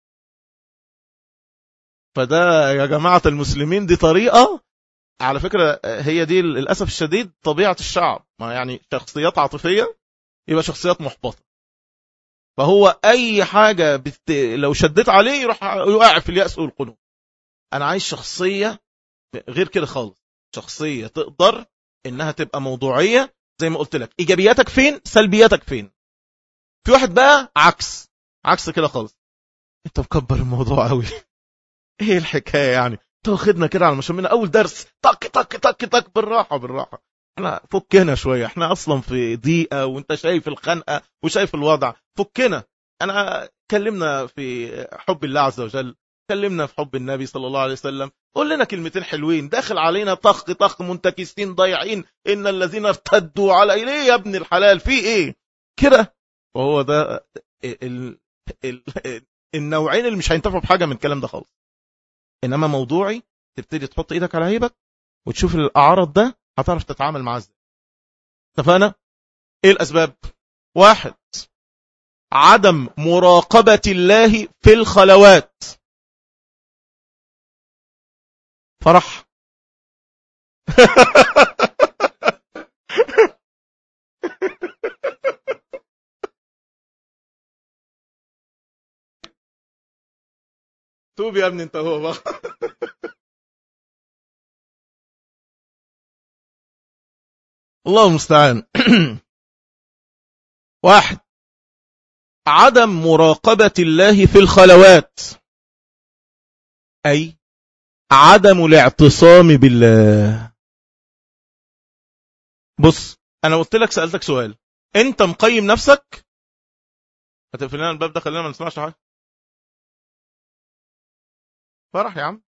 Speaker 1: فده يا جماعه المسلمين دي طريقه، على فكره هي دي للاسف الشديد طبيعه الشعب، ما يعني شخصيات عاطفيه يبقى شخصيات محبطه. فهو اي حاجه بت... لو شدت عليه يروح يقع في اليأس والقنوط. انا عايز شخصيه غير كده خالص، شخصيه تقدر انها تبقى موضوعيه زي ما قلت لك، ايجابياتك فين سلبياتك فين. في واحد بقى عكس عكس كده خالص، انت مكبر الموضوع قوي. ايه الحكايه يعني، انت واخدنا كده على مشامنا اول درس طك طك طك طك، بالراحه بالراحه، احنا فكنا شويه، احنا اصلا في ضيقه وانت شايف الخنقه وشايف الوضع، فكنا. انا اتكلمنا في حب الله عز وجل، اتكلمنا في حب النبي صلى الله عليه وسلم، قول لنا كلمتين حلوين، داخل علينا طخ طخ منتكسين ضايعين، ان الذين ارتدوا على اليه يا ابن الحلال في ايه كده. وهو ده ال... ال... النوعين اللي مش هينتفعوا بحاجه من الكلام ده خالص. انما موضوعي تبتدي تحط ايدك على عيبك وتشوف الاعراض ده هتعرف تتعامل معاه ازاي. اتفقنا؟ ايه الاسباب؟ واحد، عدم مراقبة الله في الخلوات. فرح. توب يا ابني انت هو بقى. الله المستعان. واحد، عدم مراقبة الله في الخلوات، أي عدم الاعتصام بالله. بص أنا قلت لك، سألتك سؤال، أنت مقيم نفسك؟ هتقفل لنا الباب ده، خلينا ما نسمعش حاجة. فرح يا عم.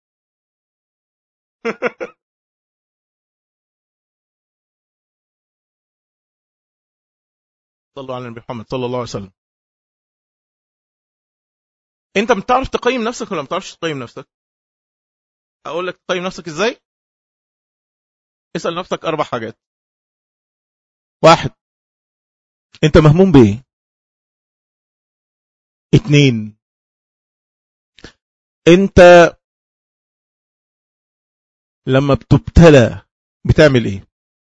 Speaker 1: صلوا على النبي محمد صلى الله عليه وسلم. انت بتعرف تقيم نفسك ولا ما بتعرفش تقيم نفسك؟ اقول لك تقيم نفسك ازاي. اسال نفسك اربع حاجات. واحد، انت مهموم بايه؟ اتنين، انت لما بتبتلى بتعمل ايه؟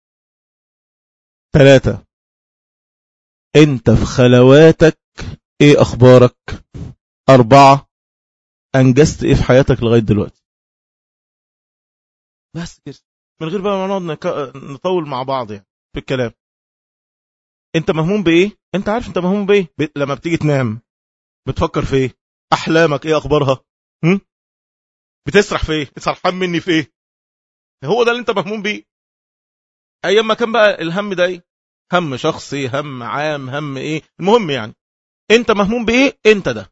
Speaker 1: ثلاثة، انت في خلواتك ايه اخبارك؟ اربعة، انجزت ايه في حياتك لغاية دلوقتي؟ بس كده، من غير بقى ما نقعد نك... نطول مع بعض يعني في الكلام. انت مهموم بايه؟ انت عارف انت مهموم بايه؟ ب... لما بتيجي تنام بتفكر في ايه؟ احلامك ايه اخبارها؟ هم؟ بتسرح في ايه؟ سرحان مني في ايه؟ هو ده اللي انت مهموم بيه. ايام ما كان بقى الهم ده ايه؟ هم شخصي، هم عام، هم ايه، المهم يعني انت مهموم بايه؟ انت ده.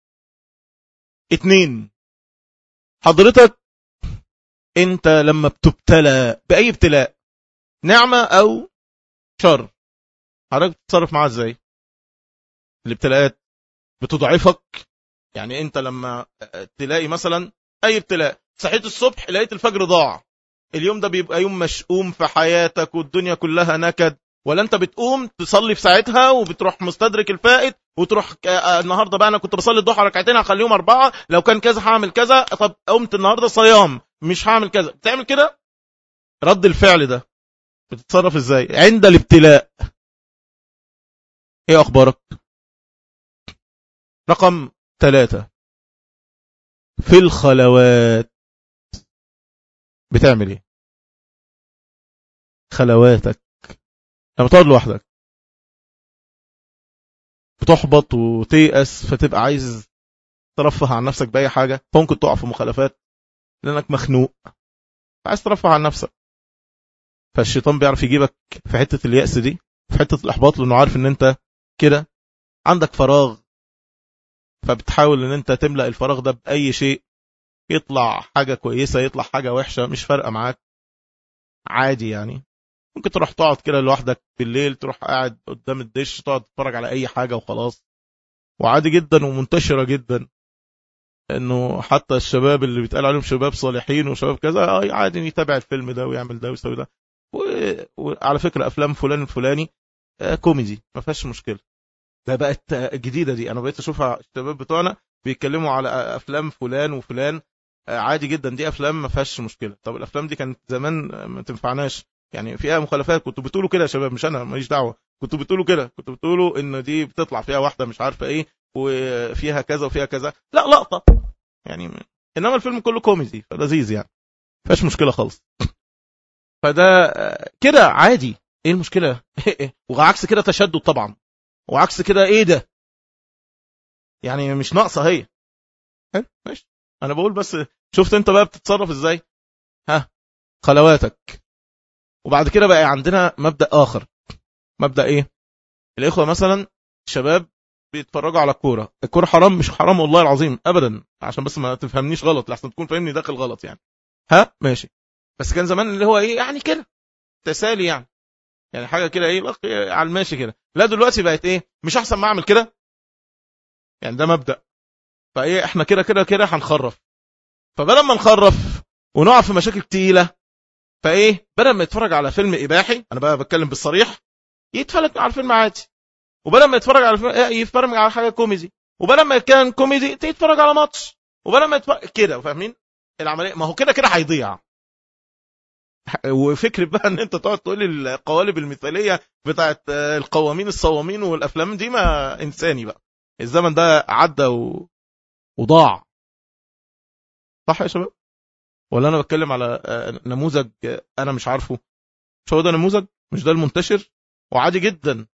Speaker 1: اتنين، حضرتك انت لما بتبتلى باي ابتلاء، نعمة او شر، حضرتك بتتصرف معاه ازاي؟ الابتلاءات بتضعفك، يعني انت لما تلاقي مثلا اي ابتلاء، صحيت الصبح لقيت الفجر ضاع، اليوم ده بيبقى يوم مشؤوم في حياتك والدنيا كلها نكد، ولا انت بتقوم تصلي في ساعتها وبتروح مستدرك الفائت وتروح النهارده بقى انا كنت بصلي الضحى ركعتين هخليهم اربعه، لو كان كذا هعمل كذا، طب قمت النهارده صيام مش هعمل كذا، بتعمل كده. رد الفعل ده بتتصرف ازاي عند الابتلاء؟ ايه اخبارك؟ رقم ثلاثة، في الخلوات بتعمل ايه؟ خلواتك لما تقعد لوحدك بتحبط وتيأس، فتبقى عايز ترفه عن نفسك بأي حاجة، فممكن تقع في مخالفات لأنك مخنوق، عايز ترفه عن نفسك. فالشيطان بيعرف يجيبك في حتة اليأس دي، في حتة الإحباط، لأنه عارف ان انت كده عندك فراغ، فبتحاول ان انت تملأ الفراغ ده بأي شيء، يطلع حاجة كويسة يطلع حاجة وحشة مش فارقة معاك، عادي يعني. ممكن تروح تقعد كده لوحدك بالليل، تروح قاعد قدام الدش تقعد تتفرج على اي حاجة وخلاص، وعادي جدا ومنتشرة جدا، انه حتى الشباب اللي بيتقال عليهم شباب صالحين وشباب كذا عادي يتابع الفيلم ده ويعمل ده ويسوي ده. وعلى فكرة افلام فلان الفلاني كوميدي ما فيهاش مشكلة، ده بقت جديدة دي، انا بقيت اشوفها الشباب بتوعنا بيتكلموا على افلام فلان وفلان عادي جدا، دي افلام ما فيهاش مشكلة. طب الافلام دي كانت زمان ما تنفعناش يعني، فيها مخالفات، كنتوا بتقولوا كده يا شباب، مش انا ماليش دعوة، كنتوا بتقولوا كده، كنتوا بتقولوا ان دي بتطلع فيها واحدة مش عارفة ايه وفيها كذا وفيها كذا، لا لقطة يعني، انما الفيلم كله كوميدي فلذيذ يعني فيهاش مشكلة خالص. فده كده عادي، ايه المشكلة؟ وعكس كده تشدد طبعا، وعكس كده ايه ده يعني، مش ناقصة هي. ماشي، انا بقول بس شفت انت بقى بتتصرف ازاي؟ ها، خلواتك. وبعد كده بقى عندنا مبدأ اخر، مبدأ ايه؟ الاخوة مثلا شباب بيتفرجوا على الكورة، الكورة حرام؟ مش حرام والله العظيم ابدا، عشان بس ما تفهمنيش غلط لحسن تكون فهمني داخل غلط يعني. ها ماشي، بس كان زمان اللي هو ايه يعني كده تسالي يعني، يعني حاجة كده ايه على الماشي كده. لا دلوقتي بقت ايه، مش احسن ما اعمل كده يعني، ده مبدأ. فايه احنا كده كده كده هنخرف، فبدل ما نخرف ونقع في مشاكل تقيلة، فايه بدل ما يتفرج على فيلم اباحي، انا بقى بتكلم بالصريح، يتفرج على فيلم عادي. وبدل ما يتفرج على فيلم يتفرج على حاجة كوميدي، وبدل ما كان كوميدي يتفرج على ماتش، وبدل ما يتفرج كده، فاهمين العملية؟ ما هو كده كده هيضيع. وفكرة بقى ان انت تقعد تقول لي القوالب المثالية بتاعت القوامين الصوامين والافلام دي، ما انساني بقى، الزمن ده عدى و... وضاع. صح يا شباب؟ ولا انا بتكلم على نموذج انا مش عارفه؟ مش هو ده نموذج؟ مش ده المنتشر وعادي جدا؟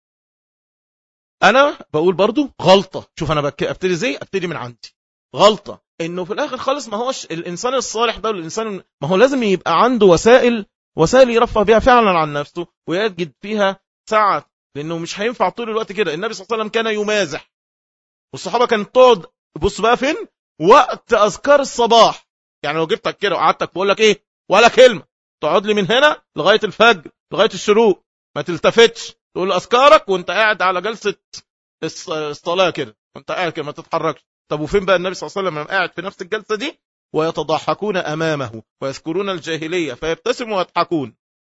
Speaker 1: انا بقول برضو غلطة. شوف انا ابتدي ازاي، ابتدي من عندي. غلطة انه في الاخر خالص ما هوش الانسان الصالح ده، الانسان ما هو لازم يبقى عنده وسائل، وسائل يرفع بيها فعلا عن نفسه ويجد فيها سعة، لانه مش هينفع طول الوقت كده. النبي صلى الله عليه وسلم كان يمازح، والصحابة كانت تقعد، بص بقى فين وقت اذكار الصباح، يعني لو جبتك كده وقعدتك بقول لك ايه ولا كلمة، تقعد لي من هنا لغاية الفجر لغاية الشروق، ما تلتفتش، تقول اذكارك وانت قاعد على جلسة الصلاة كده، وانت قاعد كده ما تتحركش. طب وفين بقى النبي صلى الله عليه وسلم قاعد في نفس الجلسة دي ويتضحكون امامه ويذكرون الجاهلية فيبتسموا ويضحكون؟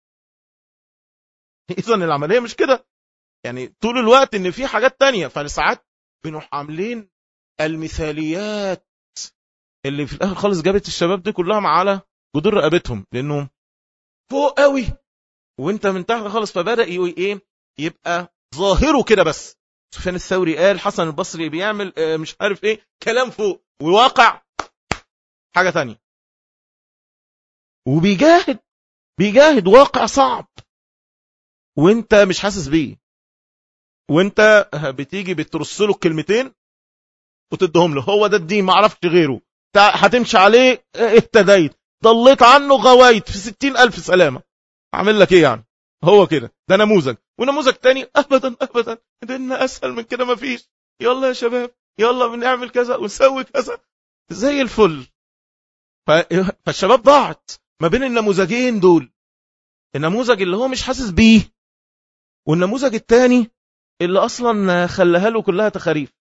Speaker 1: اذا العملية مش كده يعني، طول الوقت ان في حاجات تانية. فساعات بنروح عاملين المثاليات اللي في الاخر خالص جابت الشباب دي كلهم على جدور رقبتهم، لانهم فوق قوي وانت من تحت خالص. فبدأ ايه يبقى ظاهره كده بس. سفيان الثوري قال، حسن البصري بيعمل مش عارف ايه، كلام فوق، وواقع حاجة تانية. وبيجاهد بيجاهد واقع صعب وانت مش حاسس بيه، وانت بتيجي بترسله الكلمتين وتدهم له، هو ده الدين ما عرفتش غيره، هتمشي عليه اهتديت، ضليت عنه غويت في ستين ألف سلامة. عامل لك ايه يعني؟ هو كده، ده نموذج. ونموذج تاني ابدا ابدا، ديننا اسهل من كده ما فيش، يلا يا شباب يلا بنعمل كذا ونسوي كذا زي الفل. فالشباب ضاعت ما بين النموذجين دول، النموذج اللي هو مش حاسس بيه، والنموذج التاني اللي اصلا خلاها له كلها تخاريف.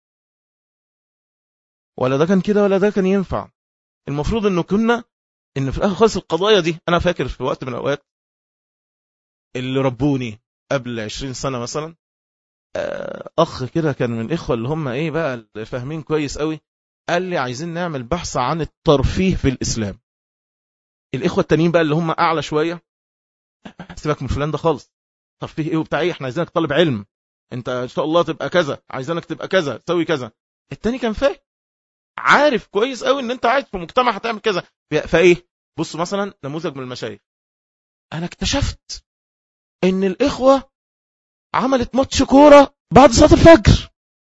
Speaker 1: ولا ده كان كده ولا ده كان ينفع. المفروض انه كنا ان في الاخر خالص القضايا دي، انا فاكر في وقت من الاوقات اللي ربوني قبل عشرين سنة مثلا، اخ كده كان من الاخوة اللي هم ايه بقى اللي فاهمين كويس قوي، قال لي عايزين نعمل بحث عن الترفيه في الاسلام. الاخوة التانيين بقى اللي هم اعلى شوية سيبك من فلان ده خالص، طب فيه ايه وبتاع ايه، احنا عايزينك طالب علم، انت ان شاء الله تبقى كذا، عايزينك تبقى كذا، تسوي كذا. التاني كان فاهم، عارف كويس قوي ان انت عايش في مجتمع هتعمل كذا. فايه، بص مثلا نموذج من المشايخ، انا اكتشفت ان الاخوة عملت ماتش كورة بعد صلاة الفجر.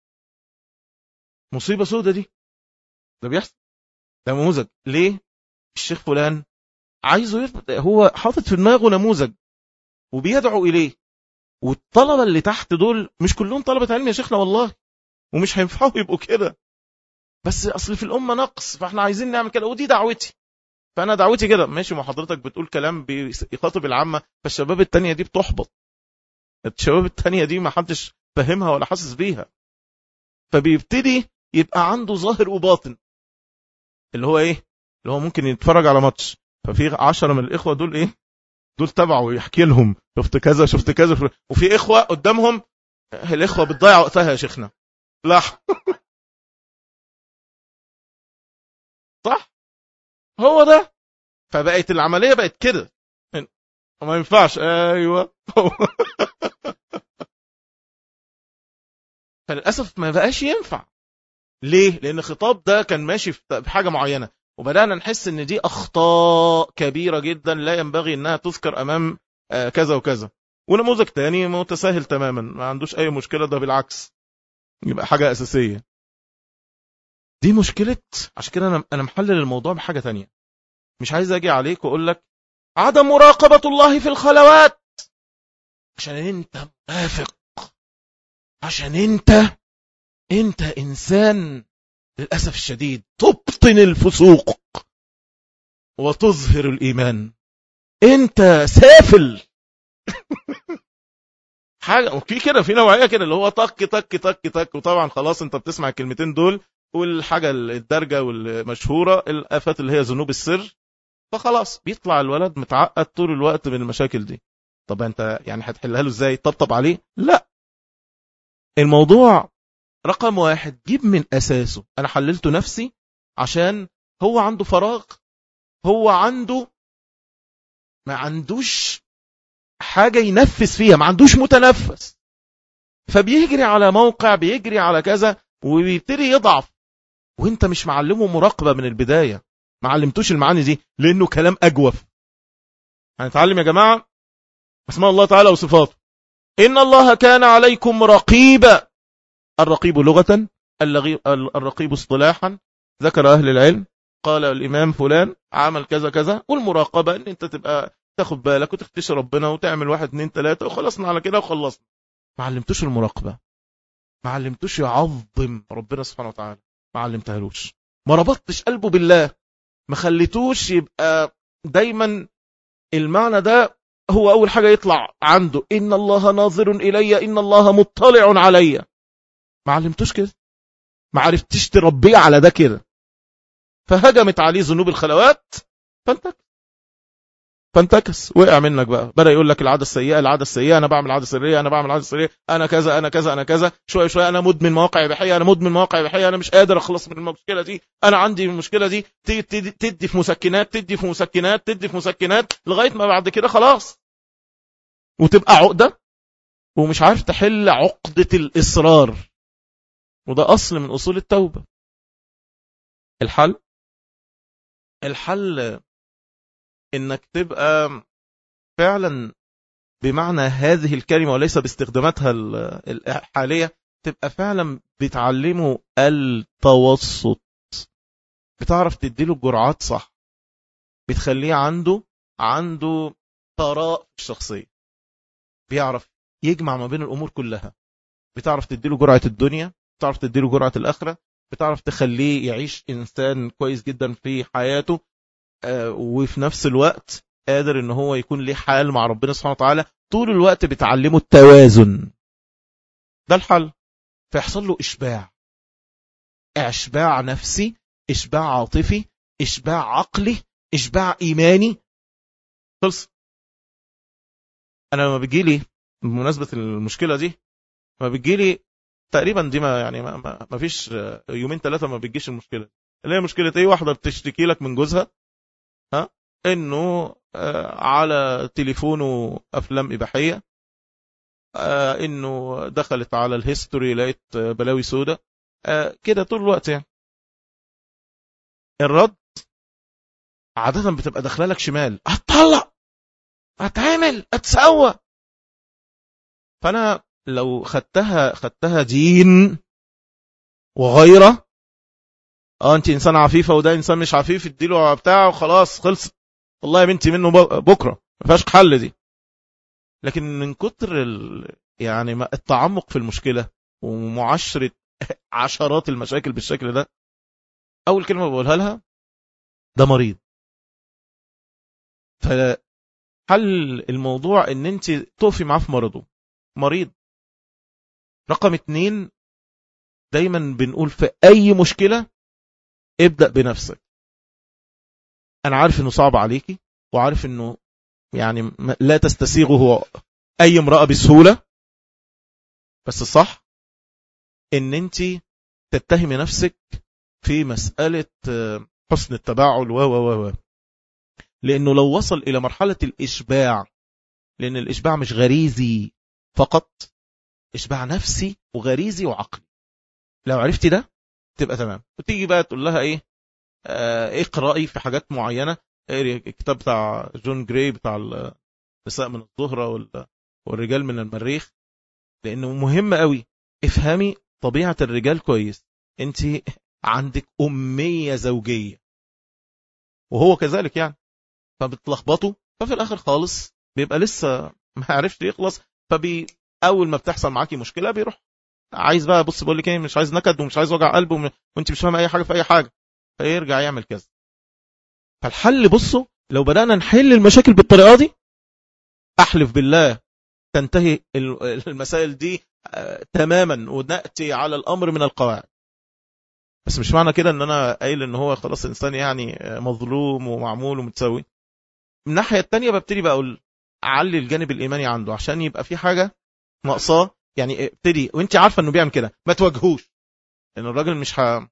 Speaker 1: مصيبة سودة دي، ده بيحصل، ده نموذج. ليه؟ الشيخ فلان عايزه يثبت، هو حاطط في دماغه نموذج وبيدعو اليه، والطلبة اللي تحت دول مش كلهم طلبة علم يا شيخنا والله، ومش هينفعوا يبقوا كده، بس اصل في الامة نقص، فاحنا عايزين نعمل كده، ودي دعوتي، فانا دعوتي كده ماشي. ما حضرتك بتقول كلام بيخاطب العامة، فالشباب التانية دي بتحبط، الشباب التانية دي ما حدش فهمها ولا حاسس بيها، فبيبتدي يبقى عنده ظاهر وباطن، اللي هو ايه، اللي هو ممكن يتفرج على ماتش، ففي عشرة من الاخوة دول ايه، دول تبعه ويحكي لهم شفت كذا شفت كذا، وفي اخوة قدامهم الاخوة بتضيع وقتها يا شيخنا، لا صح، هو ده. فبقت العملية بقت كده، ما ينفعش، ايوه فللاسف ما بقاش ينفع. ليه؟ لان الخطاب ده كان ماشي في حاجة معينة، وبدأنا نحس ان دي اخطاء كبيرة جدا لا ينبغي انها تذكر امام كذا وكذا. ونموذج تاني متساهل تماما، ما عندوش اي مشكلة، ده بالعكس يبقى حاجة اساسية. دي مشكلة. عشان كده انا انا محلل الموضوع بحاجة تانية، مش عايز اجي عليك واقول لك عدم مراقبة الله في الخلوات عشان انت منافق، عشان انت انت انسان للأسف الشديد تبطن الفسوق وتظهر الإيمان، انت سافل حاجة. وفي كده، في نوعية كده اللي هو طك طك طك طك، وطبعا خلاص انت بتسمع الكلمتين دول، والحاجة الدرجة والمشهورة الآفات اللي هي ذنوب السر، فخلاص بيطلع الولد متعقد طول الوقت من المشاكل دي. طب انت يعني هتحلها له ازاي؟ طبطب عليه؟ لا، الموضوع رقم واحد جيب من أساسه. أنا حللته نفسي عشان هو عنده فراغ، هو عنده ما عندوش حاجة ينفس فيها، ما عندوش متنفس، فبيجري على موقع، بيجري على كذا، وبيبتدي يضعف، وانت مش معلمه مراقبة من البداية، ما علمتوش المعاني دي لأنه كلام أجوف. هنتعلم يا جماعة اسماء الله تعالى وصفاته. إن الله كان عليكم رقيبا، الرقيب لغة، الرقيب اصطلاحا، ذكر أهل العلم، قال الإمام فلان عمل كذا كذا. والمراقبة ان انت تبقى تاخد بالك وتختشي ربنا وتعمل واحد اتنين تلاتة وخلصنا على كده وخلصنا. ما علمتوش المراقبة، ما علمتوش يعظم ربنا سبحانه وتعالى، ما علمتهالوش، ما ربطتش قلبه بالله، ما خليتوش يبقى دايما المعنى ده هو أول حاجة يطلع عنده، إن الله ناظر إلي، إن الله مطلع علي. ما علمتوش كده، ما عرفتش تربيه على ده كده، فهجمت عليه ذنوب الخلوات، فانتكس فانتكس وقع منك بقى، بدأ يقول لك العادة السيئة العادة السيئة، أنا بعمل العادة السرية، أنا بعمل العادة السرية، أنا كذا أنا كذا أنا كذا، شوية شوية أنا مدمن مواقع إباحية، أنا مدمن مواقع إباحية، أنا مش قادر أخلص من المشكلة دي، أنا عندي المشكلة دي، تدي, تدي في مسكنات تدي في مسكنات تدي في مسكنات لغاية ما بعد كده خلاص، وتبقى عقدة ومش عارف تحل عقدة الإصرار، وده أصل من أصول التوبة. الحل الحل انك تبقى فعلا بمعنى هذه الكلمة وليس باستخداماتها الحالية، تبقى فعلا بتعلمه التوسط، بتعرف تديله الجرعات صح، بتخليه عنده عنده ثراء في الشخصية، بيعرف يجمع ما بين الأمور كلها، بتعرف تديله جرعة الدنيا، بتعرف تديله جرعة الآخرة، بتعرف تخليه يعيش إنسان كويس جدا في حياته، وفي نفس الوقت قادر ان هو يكون له حال مع ربنا سبحانه وتعالى، طول الوقت بتعلمه التوازن. ده الحل، فيحصل له إشباع، إشباع نفسي، إشباع عاطفي، إشباع عقلي، إشباع إيماني. خلص. أنا لما بيجي لي بمناسبة المشكلة دي، ما بيجي لي تقريبا دي ما يعني ما, ما, ما فيش يومين ثلاثة ما بيجيش المشكلة، اللي هي مشكلة ايه، واحدة بتشتكي لك من جوزها ها انه على تليفونه أفلام إباحية، إنه دخلت على الهيستوري لقيت بلاوي سودة كده طول الوقت. يعني الرد عادة بتبقى داخله لك شمال، هتطلق، هتعمل، هتسوى. فأنا لو خدتها خدتها دين وغيره، اه انت انسان عفيفة وده انسان مش عفيف، اديله بتاعه وخلاص خلصت، والله يا بنتي منه بكرة، ما فيهاش حل دي. لكن من كتر ال... يعني التعمق في المشكلة ومعاشرة عشرات المشاكل بالشكل ده، اول كلمة بقولها لها ده مريض. فحل الموضوع ان انت تقفي معاه في مرضه، مريض. رقم اتنين، دايما بنقول في اي مشكلة ابدأ بنفسك. انا عارف انه صعب عليكي، وعارف انه يعني لا تستسيغه اي امرأة بسهولة، بس الصح ان انت تتهمي نفسك في مسألة حسن التباعل و و و لانه لو وصل الى مرحلة الاشباع، لان الاشباع مش غريزي فقط، اشباع نفسي وغريزي وعقلي، لو عرفتي ده تبقى تمام. وتيجي بقى تقول لها ايه، آه اقرأي في حاجات معينة، الكتاب بتاع جون جراي بتاع النساء من الزهرة والرجال من المريخ، لانه مهم قوي افهمي طبيعة الرجال كويس. انت عندك أمية زوجية وهو كذلك، يعني فبتلخبطوا، ففي الاخر خالص بيبقى لسه ما عرفش يخلص. فبي اول ما بتحصل معاكي مشكلة بيروح عايز بقى، بص بقول لك ايه، مش عايز نكد ومش عايز وجع قلب وم... وانت مش فاهمه اي حاجه في اي حاجه، فيرجع يعمل كذا. فالحل، بصوا، لو بدأنا نحل المشاكل بالطريقه دي احلف بالله تنتهي المسائل دي تماما، ونأتي على الامر من القواعد. بس مش معنى كده ان انا قايل ان هو خلاص انسان يعني مظلوم ومعمول ومتساوي. من الناحيه الثانيه ببتدي بقول علي الجانب الايماني عنده، عشان يبقى في حاجه ناقصاه. يعني ابتدي وانت عارفه انه بيعمل كده ما تواجهوش، لان الراجل مش ه...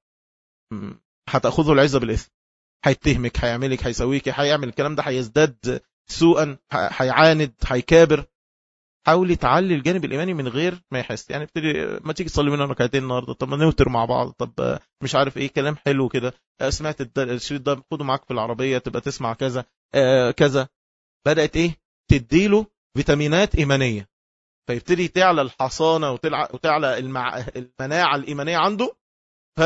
Speaker 1: هتاخذه العزه بالاثم، هيتهمك، هيعملك، هيسويك، هيعمل الكلام ده، هيزداد سوءا، هيعاند، هيكابر. حاولي تعلي الجانب الايماني من غير ما يحس. يعني ابتدي ما تيجي تصلي منه ركعتين النهارده، طب ما نوتر مع بعض، طب مش عارف ايه، كلام حلو كده، سمعت الشريط ده خده معاك في العربيه تبقى تسمع كذا آه كذا. بدات ايه تديله فيتامينات ايمانيه، فيبتدي تعلى الحصانه وتعلى المع... المناعه الايمانيه عنده. ف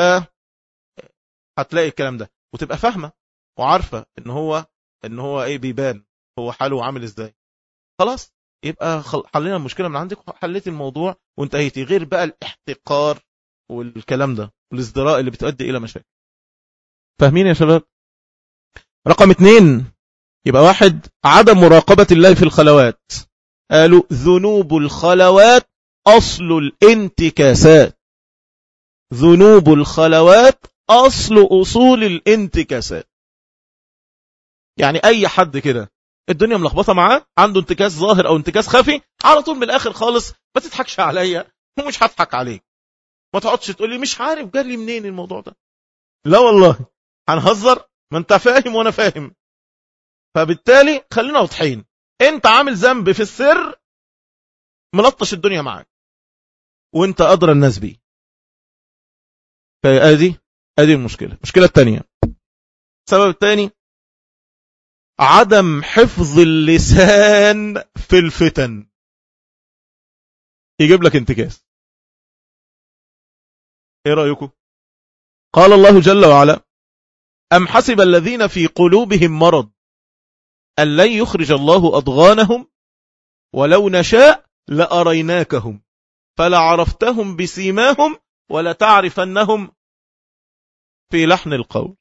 Speaker 1: هتلاقي الكلام ده وتبقى فاهمه وعارفه ان هو ان هو ايه بيبان هو حاله عامل ازاي. خلاص يبقى حلينا المشكله من عندك وحليت الموضوع وانتهيتي، غير بقى الاحتقار والكلام ده والازدراء اللي بتؤدي الى مشاكل. فاهمين يا شباب؟ رقم اتنين، يبقى واحد عدم مراقبه الله في الخلوات. قالوا ذنوب الخلوات اصل الانتكاسات، ذنوب الخلوات أصل أصول الانتكاسات. يعني أي حد كده الدنيا ملخبطة معاه، عنده انتكاس ظاهر أو انتكاس خفي، على طول من الآخر خالص ما تضحكش عليا ومش هضحك عليك، ما تقعدش تقول لي مش عارف جالي منين الموضوع ده. لا والله هنهزر، ما انت فاهم وانا فاهم. فبالتالي خلينا واضحين، انت عامل ذنب في السر ملطش الدنيا معاك وانت أدرى الناس بيه. فادي ادي المشكلة. المشكلة الثانية، السبب الثاني عدم حفظ اللسان في الفتن، يجيب لك انتكاس. ايه رأيكم؟ قال الله جل وعلا أم حسب الذين في قلوبهم مرض أن لن يخرج الله أضغانهم ولو نشاء لأريناكهم فلعرفتهم بسيماهم ولتعرفنهم في لحن القول.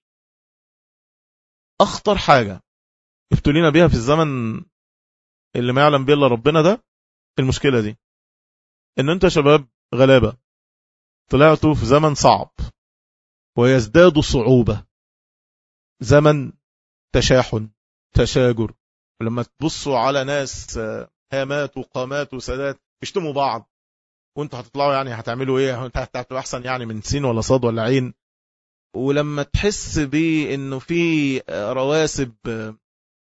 Speaker 1: أخطر حاجة ابتلينا بيها في الزمن اللي ما يعلم به الا ربنا ده المشكلة دي، ان انت شباب غلابة طلعتوا في زمن صعب ويزداد صعوبة، زمن تشاحن تشاجر. ولما تبصوا على ناس هامات وقامات وسادات يشتموا بعض، وانتوا هتطلعوا يعني هتعملوا ايه؟ انت هتبقى احسن يعني من سين ولا صاد ولا عين. ولما تحس بيه انه في رواسب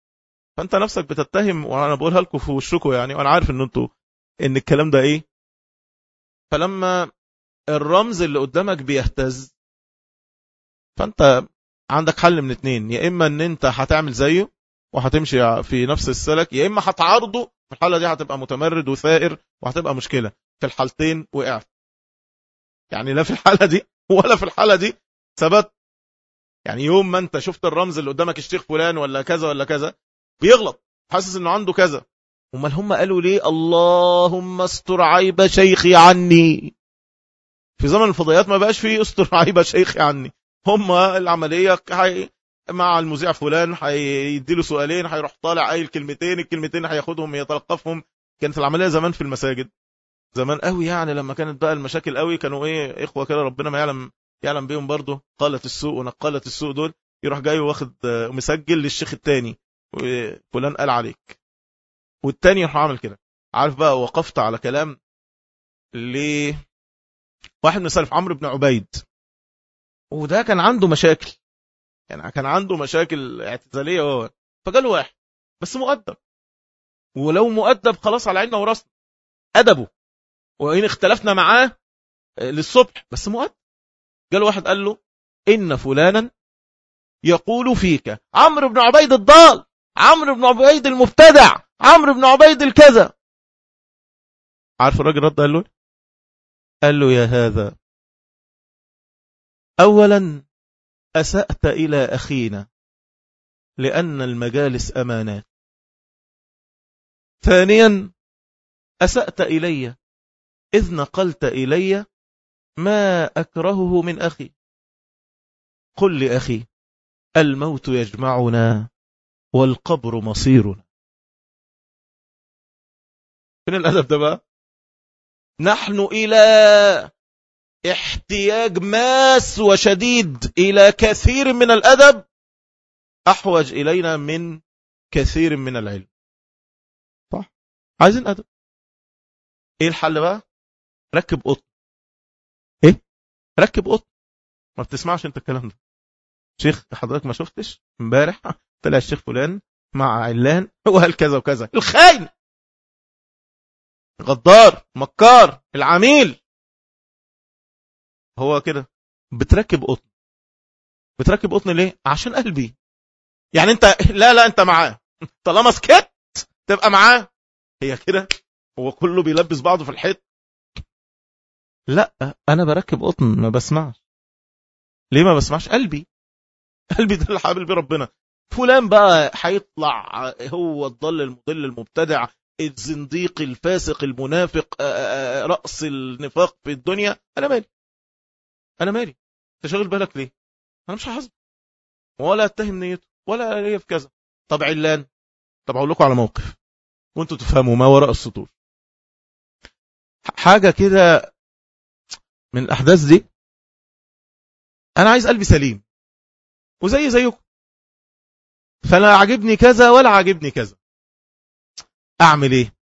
Speaker 1: فانت نفسك بتتهم، وانا بقولها لكم في وشكم يعني، وانا عارف ان انتوا ان الكلام ده ايه. فلما الرمز اللي قدامك بيهتز، فانت عندك حل من اتنين، يا اما ان انت هتعمل زيه وهتمشي في نفس السلك، يا اما هتعارضه. في الحالة دي هتبقى متمرد وثائر وهتبقى مشكلة. في الحالتين وقعت، يعني لا في الحالة دي ولا في الحالة دي ثبت. يعني يوم ما انت شفت الرمز اللي قدامك الشيخ فلان ولا كذا ولا كذا بيغلط، حاسس انه عنده كذا، امال هم قالوا ليه اللهم استر عيب شيخي عني؟ في زمن الفضائيات ما بقاش فيه استر عيب شيخي عني. هم العملية حي... مع المذيع فلان هيديله سؤالين، هيروح طالع قايل كلمتين، الكلمتين هياخدهم يتلقفهم. كانت العملية زمان في المساجد زمان قوي، يعني لما كانت بقى المشاكل قوي كانوا ايه اخوة كده ربنا ما يعلم يعلم بيهم برضه، قالت السوق ونقالت السوق دول، يروح جاي واخد مسجل للشيخ التاني فلان قال عليك، والتاني يروح عامل كده. عارف بقى وقفت على كلام ليه واحد من السلف عمرو بن عبيد، وده كان عنده مشاكل، يعني كان عنده مشاكل اعتزالية هو، فقال له واحد بس مؤدب، ولو مؤدب خلاص على عيننا وراسنا أدبه، وإن اختلفنا معاه للصبح بس مؤدب. قال واحد قال له إن فلانا يقول فيك عمرو بن عبيد الضال، عمرو بن عبيد المبتدع، عمرو بن عبيد الكذا. عارف الراجل رد قال له قال له يا هذا، أولا أسأت إلى أخينا لأن المجالس أمانات، ثانيا أسأت إلي إذ نقلت إلي ما أكرهه من أخي. قل لأخي الموت يجمعنا والقبر مصيرنا. فين الأدب ده بقى؟ نحن إلى احتياج ماس وشديد إلى كثير من الأدب أحوج إلينا من كثير من العلم. صح؟ عايزين أدب. إيه الحل بقى؟ ركب قطن. إيه؟ ركب قطن. ما بتسمعش أنت الكلام ده. شيخ حضرتك ما شفتش امبارح طلع الشيخ فلان مع علان وقال كذا وكذا، الخاين، غدار، مكار، العميل. هو كده بتركب قطن. بتركب قطن ليه؟ عشان قلبي. يعني انت لا لا انت معاه، طالما سكت تبقى معاه. هي كده، هو كله بيلبس بعضه في الحيط. لا انا بركب قطن ما بسمعش. ليه ما بسمعش؟ قلبي. قلبي ده اللي حابل بيه ربنا. فلان بقى هيطلع هو الضل المضل المبتدع الزنديق الفاسق المنافق رأس النفاق في الدنيا، انا مالي انا مالي تشغل بالك ليه؟ انا مش هحاسب ولا اتهم نيته ولا ليه في كذا. طب علان، طب اقول لكم على موقف وانتوا تفهموا ما وراء السطور. حاجة كده من الاحداث دي، انا عايز قلبي سليم وزي زيكم، فلا عجبني كذا ولا عجبني كذا، اعمل ايه؟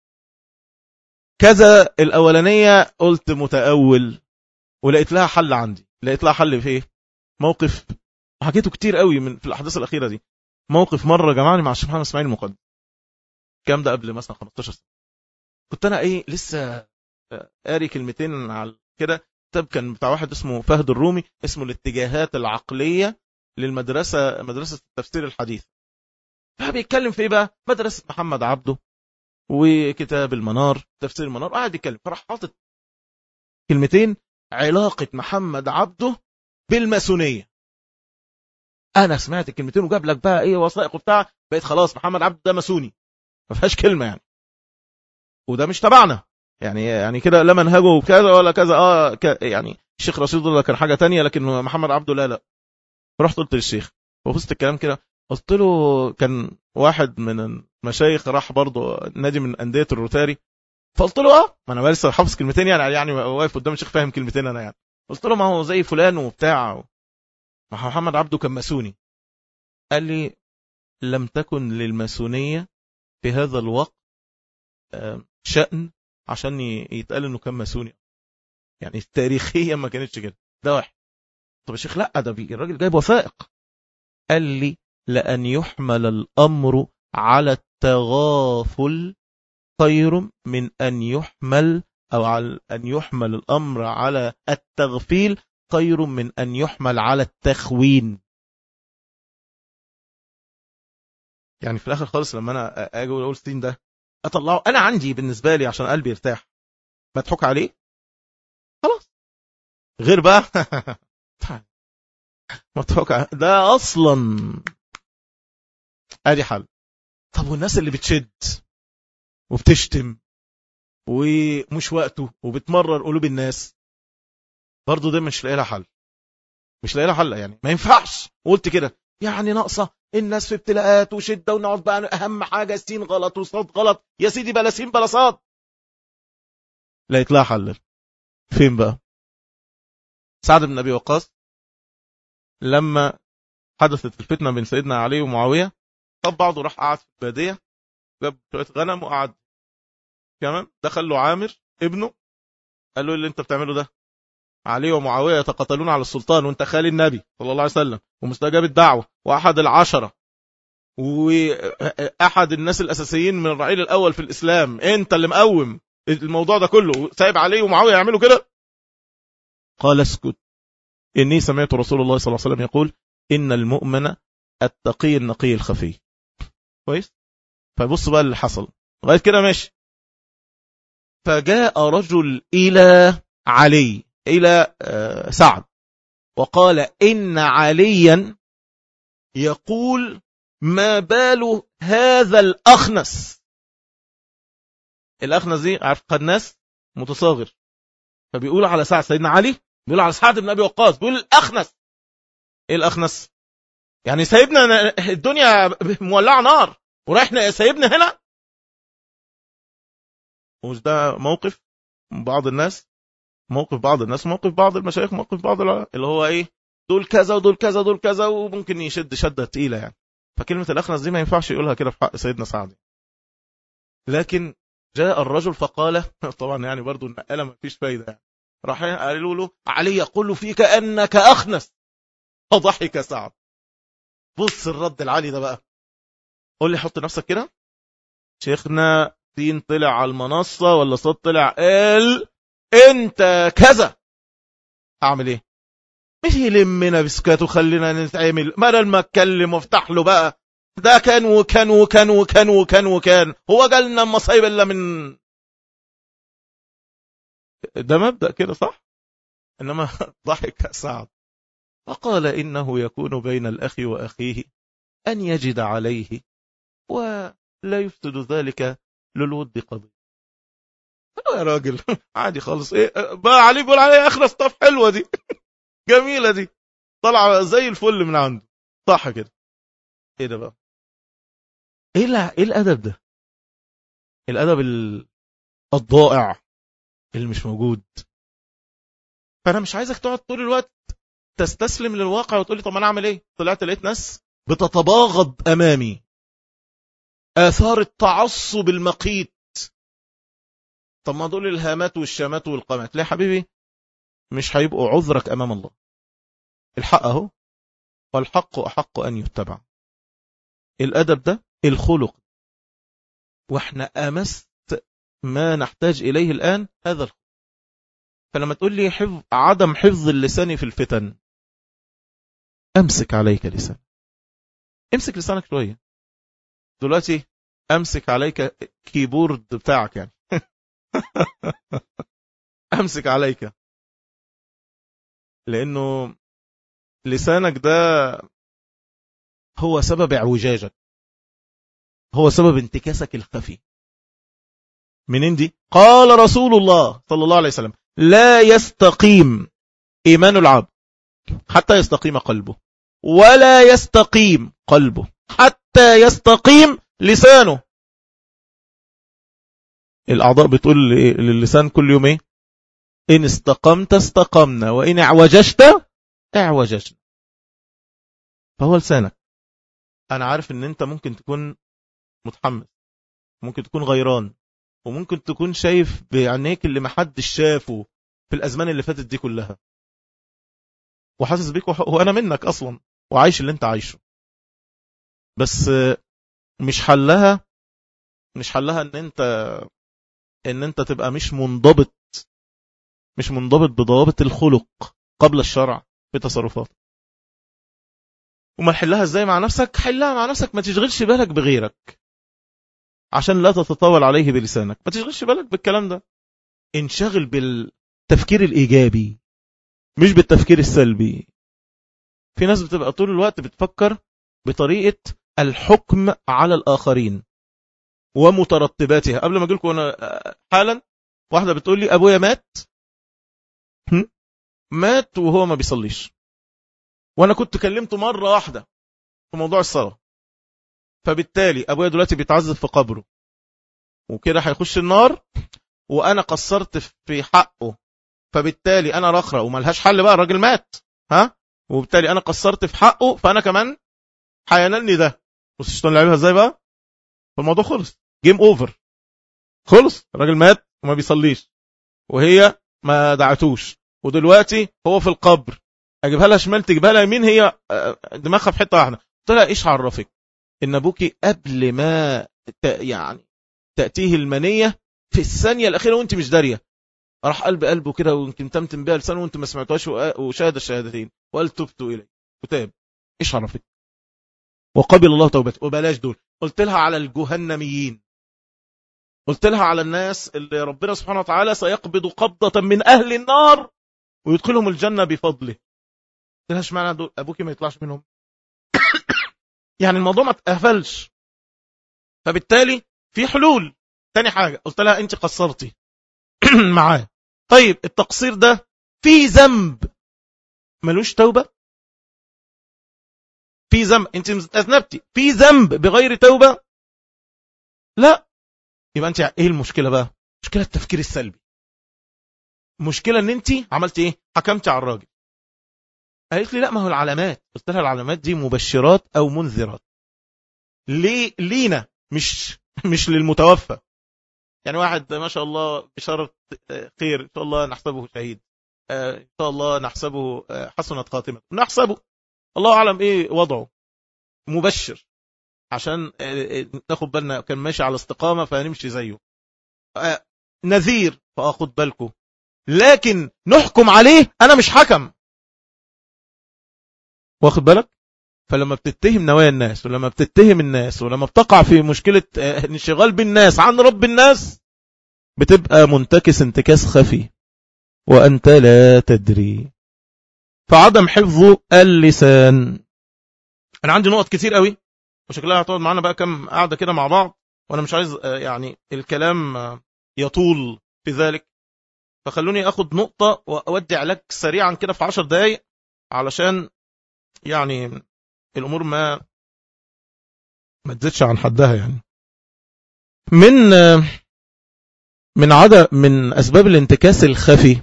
Speaker 1: كذا الاولانية قلت متأول ولقيت لها حل عندي. لقيت لها حل في ايه؟ موقف حكيته كتير قوي من في الاحداث الاخيرة دي. موقف مرة جمعني مع الشيخ محمد اسماعيل المقدم، كام ده قبل مثلا خمستاشر سنة. كنت انا ايه لسه قاري كلمتين على كده كتاب كان بتاع واحد اسمه فهد الرومي، اسمه الاتجاهات العقلية للمدرسة مدرسة التفسير الحديث. فبيتكلم في ايه بقى؟ مدرسة محمد عبده وكتاب المنار تفسير المنار، قاعد يتكلم فراح حاطط كلمتين علاقة محمد عبده بالماسونية. انا سمعت الكلمتين وجاب لك بقى ايه وثائق وبتاع، بقيت خلاص محمد عبده ده ماسوني ما فيهاش كلمة يعني، وده مش تبعنا يعني. يعني كده لا منهجه كذا ولا كذا اه ك... يعني الشيخ رشيد الله كان حاجة تانية، لكن محمد عبده لا لا. فرحت قلت للشيخ وفزت الكلام كده، قلت له كان واحد من المشايخ راح برضه نادي من أندية الروتاري، فقلت له اه ما انا لسه حافظ كلمتين يعني يعني واقف قدام الشيخ فاهم كلمتين انا يعني. قلت له ما هو زي فلان وبتاع، محمد عبده كان ماسوني. قال لي لم تكن للماسونية في هذا الوقت شأن عشان يتقال انه كان ماسوني، يعني تاريخيا ما كانتش كده. ده واحد. طب الشيخ لا ده الراجل جايب وثائق. قال لي لأن يحمل الأمر على التغافل خير من أن يحمل أو على أن يحمل الأمر على التغفيل خير من أن يحمل على التخوين. يعني في الآخر خالص لما أنا أجي أقول سين ده أطلعه أنا عندي بالنسبة لي عشان قلبي يرتاح، مضحوك عليه خلاص، غير بقى مضحوك عليه ده أصلا أدي حل. طب والناس اللي بتشد وبتشتم ومش وقته وبتمرر قلوب الناس، برضو ده مش لاقي لها حل، مش لاقي لها حل. يعني ما ينفعش قلت كده يعني ناقصه الناس في ابتلاءات وشده ونقعد بقى اهم حاجه سين غلط وصاد غلط، يا سيدي بلا سين بلا صاد. لقيت لها حل. فين بقى؟ سعد بن ابي وقاص لما حدثت الفتنه بين سيدنا علي ومعاويه، طب بعضه راح قعد في الباديه، جاب شويه غنم وقعد كمان، دخل له عامر ابنه قال له اللي انت بتعمله ده، علي ومعاويه يتقاتلون على السلطان وانت خالي النبي صلى الله عليه وسلم ومستجاب الدعوه واحد العشره واحد الناس الاساسيين من الرعيل الاول في الاسلام، انت اللي مقوم الموضوع ده كله، سايب علي ومعاويه يعملوا كده؟ قال اسكت، اني سمعت رسول الله صلى الله عليه وسلم يقول ان المؤمن التقي النقي الخفي. كويس. فبص بقى اللي حصل لغايه كده ماشي. فجاء رجل الى علي الى سعد وقال ان عليا يقول ما بال هذا الأخنس. الأخنس دي عارف قناس متصاغر، فبيقول على سعد سيدنا علي، بيقول على سعد بن أبي وقاص بيقول الأخنس. ايه الأخنس؟ يعني سايبنا الدنيا مولعة نار ورايحنا سايبنا هنا. ومش ده موقف بعض الناس، موقف بعض الناس موقف بعض المشايخ، موقف بعض اللي هو ايه، دول كذا ودول كذا ودول كذا، وممكن يشد شدة تقيلة يعني. فكلمة الأخنس دي ما ينفعش يقولها كده في حق سيدنا سعد. لكن جاء الرجل فقال طبعا يعني برضو النقالة ما فيش فايدة يعني، راح قالوا له علي يقول فيك أنك أخنس، فضحك سعد. بص الرد العالي ده بقى، قول لي حط نفسك كده، شيخنا سين طلع على المنصة ولا صوت طلع قال انت كذا، اعمل ايه؟ مش يلمنا بسكات وخلينا نتعامل بدل ما اتكلم وافتح له بقى ده كان وكان وكان وكان وكان وكان هو جالنا المصايب الا من ده مبدأ كده صح. انما ضحك سعد فقال انه يكون بين الاخ واخيه ان يجد عليه ولا يفسد ذلك للود قضية. يا راجل عادي خالص، ايه بقى علي بيقول عليه اخرس، طب حلوه دي جميله دي، طالعه زي الفل من عنده، صح كده؟ ايه ده بقى؟ ايه لا ايه الادب ده؟ الادب الضائع اللي مش موجود. فانا مش عايزك تقعد طول الوقت تستسلم للواقع وتقول لي طب انا اعمل ايه؟ طلعت لقيت ناس بتتباغض امامي، اثار التعصب المقيت. طب ما دول الهامات والشامات والقامات، لا يا حبيبي مش هيبقوا عذرك امام الله. الحق اهو، والحق احق ان يتبع. الادب ده الخلق، واحنا امس ما نحتاج اليه الان هذا الخلق. فلما تقول لي حفظ عدم حفظ اللسان في الفتن، امسك عليك لسان، امسك لسانك شويه. دلوقتي امسك عليك كيبورد بتاعك يعني امسك عليك، لانه لسانك ده هو سبب اعوجاجك، هو سبب انتكاسك الخفي. منين دي؟ قال رسول الله صلى الله عليه وسلم لا يستقيم ايمان العبد حتى يستقيم قلبه، ولا يستقيم قلبه حتى يستقيم لسانه. الأعضاء بتقول للسان كل يوم ايه؟ إن استقمت استقمنا وإن اعوججت اعوججنا. فهو لسانك. أنا عارف إن أنت ممكن تكون متحمس، ممكن تكون غيران، وممكن تكون شايف بعينيك اللي محدش شافه في الأزمان اللي فاتت دي كلها، وحاسس بيك وأنا منك أصلا وعايش اللي أنت عايشه. بس مش حلها مش حلها ان انت ان انت تبقى مش منضبط مش منضبط بضوابط الخلق قبل الشرع في تصرفات. وما حلها ازاي مع نفسك؟ حلها مع نفسك، ما تشغلش بالك بغيرك عشان لا تتطاول عليه بلسانك، ما تشغلش بالك بالكلام ده، انشغل بالتفكير الإيجابي مش بالتفكير السلبي. في ناس بتبقى طول الوقت بتفكر بطريقة الحكم على الآخرين ومترتباتها. قبل ما أقول لكم أنا حالا واحدة بتقول لي أبويا مات مات وهو ما بيصليش، وأنا كنت كلمته مرة واحدة في موضوع الصلاة، فبالتالي أبويا دلوقتي بيتعذب في قبره وكده هيخش النار، وأنا قصرت في حقه، فبالتالي أنا رخرة وملهاش حل بقى، الراجل مات ها، وبالتالي أنا قصرت في حقه، فأنا كمان هينالني ده. بص شلون لعبها ازاي بقى، فالموضوع خلص، جيم اوفر، خلص، الراجل مات وما بيصليش وهي ما دعتوش، ودلوقتي هو في القبر، اجيبها لها شمال تجيبها لها يمين، هي دماغها في حته واحده. قلت لها ايش عرفك ان ابوكي قبل ما ت... يعني تاتيه المنيه في الثانيه الاخيره وانت مش داريه، راح قلب قلبه كده ويمكن تمتم بها لسانه وانت ما سمعتوهاش، وشاهد الشهادتين وقال تبت اليه وتاب، ايش عرفك؟ وقبل الله توبته. وبلاش دول، قلت لها على الجهنميين، قلت لها على الناس اللي ربنا سبحانه وتعالى سيقبض قبضة من أهل النار ويدخلهم الجنة بفضله. قلت لها اشمعنى دول أبوكي ما يطلعش منهم؟ يعني الموضوع ما تقفلش، فبالتالي في حلول. تاني حاجة قلت لها انت قصرتي معاه، طيب التقصير ده في ذنب ملوش توبة؟ في ذنب انت اذنبتي في ذنب بغير توبة؟ لا. يبقى انت ايه المشكلة بقى؟ مشكلة التفكير السلبي، مشكلة ان انت عملت ايه، حكمت على الراجل. قالت لي لا ما هو العلامات، قلت لها العلامات دي مبشرات او منذرات ليه لينا، مش مش للمتوفى. يعني واحد ما شاء الله بشرط خير ان شاء الله نحسبه شهيد، ان شاء الله نحسبه حسنة خاتمة، نحسبه الله اعلم ايه وضعه، مبشر عشان ناخد بالنا كان ماشي على استقامة فنمشي زيه، نذير فاخد بالكم، لكن نحكم عليه انا مش حكم، واخد بالك؟ فلما بتتهم نوايا الناس ولما بتتهم الناس ولما بتقع في مشكلة انشغال بالناس عن رب الناس، بتبقى منتكس انتكاس خفي وأنت لا تدري. فعدم حفظ اللسان. أنا عندي نقط كتير قوي وشكلها هتقعد معنا بقى كم قاعدة كده مع بعض، وأنا مش عايز يعني الكلام يطول في ذلك، فخلوني أخد نقطة وأودي لك سريعا كده في عشر دقايق علشان يعني الأمور ما ما تزيدش عن حدها. يعني من من عدد من أسباب الانتكاس الخفي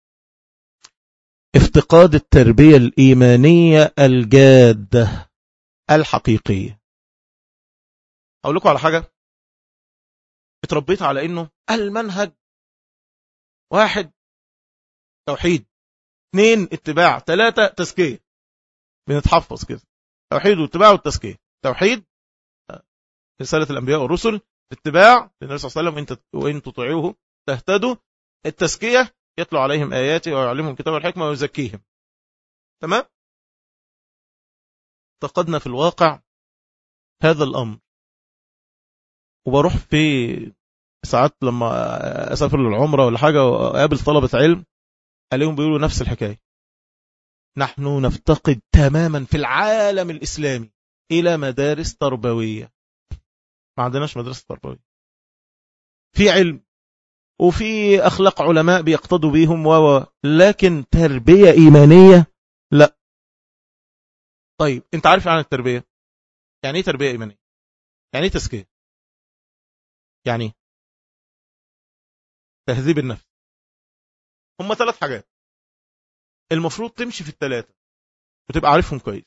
Speaker 1: افتقاد التربية الإيمانية الجادة الحقيقية. أقول لكم على حاجة، اتربيت على إنه المنهج واحد توحيد، اثنين اتباع، ثلاثة تزكية، بنتحفظ كده، توحيد واتباع والتزكية، توحيد رسالة الأنبياء والرسل، اتباع للنبي صلى الله عليه وسلم وإن تطيعوه تهتدوا، التزكية يتلو عليهم آياته ويعلمهم الكتاب والحكمة ويزكيهم. تمام؟ افتقدنا في الواقع هذا الأمر، وبروح في ساعات لما أسافر للعمرة ولا حاجة وأقابل طلبة علم عليهم بيقولوا نفس الحكاية، نحن نفتقد تماما في العالم الإسلامي إلى مدارس تربوية. ما عندناش مدرسة تربوية، في علم وفي أخلاق علماء بيقتضوا بيهم و لكن تربية إيمانية لا. طيب انت عارف عن التربية يعني ايه تربية إيمانية؟ يعني ايه تزكية؟ يعني تهذيب النفس. هم ثلاث حاجات المفروض تمشي في الثلاثة وتبقى عارفهم كويس.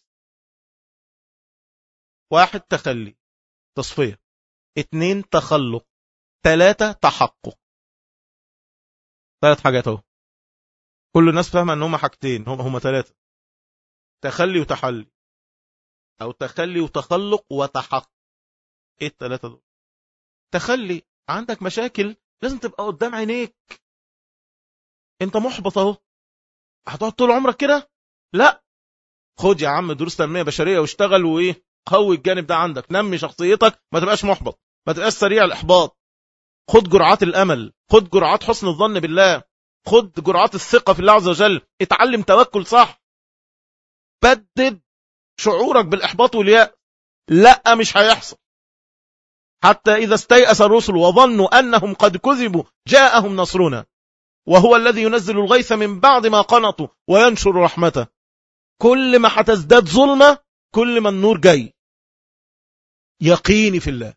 Speaker 1: واحد تخلي تصفية، اتنين تخلق، ثلاثة تحقق. ثلاث حاجات اهو، كل الناس فاهمة ان هم حاجتين، هم هم ثلاثة، تخلي وتحلي او تخلي وتخلق وتحقق. ايه الثلاثة دول؟ تخلي. عندك مشاكل لازم تبقى قدام عينيك. انت محبط اهو، هتقعد طول عمرك كده؟ لا، خد يا عم دروس تنمية بشرية واشتغل، وايه قوي الجانب ده عندك، نمي شخصيتك، ما تبقاش محبط، ما تبقاش سريع الاحباط. خد جرعات الامل، خد جرعات حسن الظن بالله، خد جرعات الثقة في الله عز وجل، اتعلم توكل صح. بدد شعورك بالاحباط واليأس. لا مش هيحصل. حتى إذا استيأس الرسل وظنوا أنهم قد كذبوا جاءهم نصرنا وهو الذي ينزل الغيث من بعد ما قنطوا وينشر رحمته. كل ما هتزداد ظلمة كل ما النور جاي. يقيني في الله،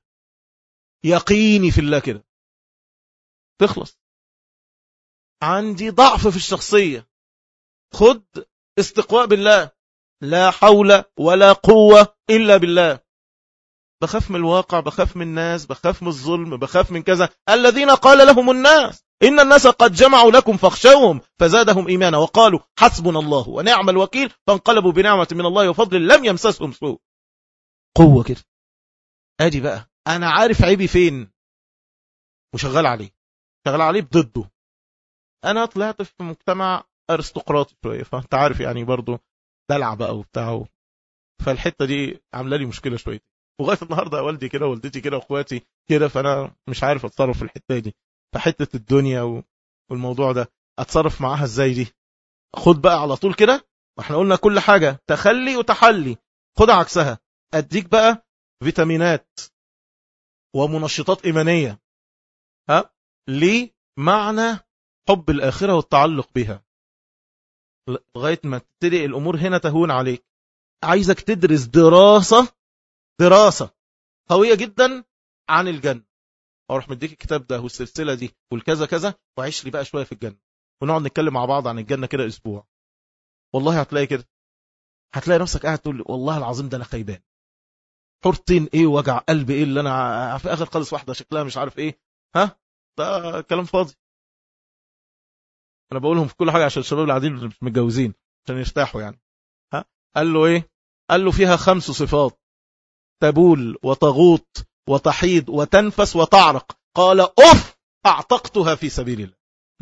Speaker 1: يقيني في الله كده تخلص. عندي ضعف في الشخصية، خد استقواء بالله، لا حول ولا قوة إلا بالله. بخاف من الواقع، بخاف من الناس، بخاف من الظلم، بخاف من كذا. الذين قال لهم الناس إن الناس قد جمعوا لكم فاخشوهم فزادهم إيمانا وقالوا حسبنا الله ونعم الوكيل فانقلبوا بنعمة من الله وفضل لم يمسسهم سوء. قوة كده. ادي بقى انا عارف عيبي فين وشغال عليه، شغال عليه بضده. انا طلعت في مجتمع ارستقراطي شويه، فانت عارف يعني برضو دلع بقى وبتاعه، فالحته دي عامله لي مشكله شويه. وغايه النهارده والدي كده والدتي كده واخواتي كده، فانا مش عارف اتصرف في الحته دي، فحته الدنيا والموضوع ده اتصرف معاها ازاي دي. خد بقى على طول كده، واحنا قلنا كل حاجه تخلي وتحلي، خد عكسها. اديك بقى فيتامينات ومنشطات إيمانية، ها ليه معنى حب الآخرة والتعلق بها، لغاية ما تبتدي الأمور هنا تهون عليك. عايزك تدرس دراسة دراسة قوية جدا عن الجنة، أروح مديك الكتاب ده والسلسلة دي والكذا كذا، وعيش لي بقى شوية في الجنة، ونقعد نتكلم مع بعض عن الجنة كده أسبوع. والله هتلاقي كده، هتلاقي نفسك قاعد تقول لي والله العظيم ده أنا خيبان، حرتين ايه وجع قلب ايه اللي انا في اخر خالص واحده شكلها مش عارف ايه. ها ده كلام فاضي. انا بقولهم في كل حاجه عشان الشباب اللي قاعدين مش متجوزين عشان يرتاحوا يعني. ها قال له ايه؟ قال له فيها خمس صفات: تبول وتغوط وتحيض وتنفس وتعرق. قال اف اعتقتها في سبيل الله.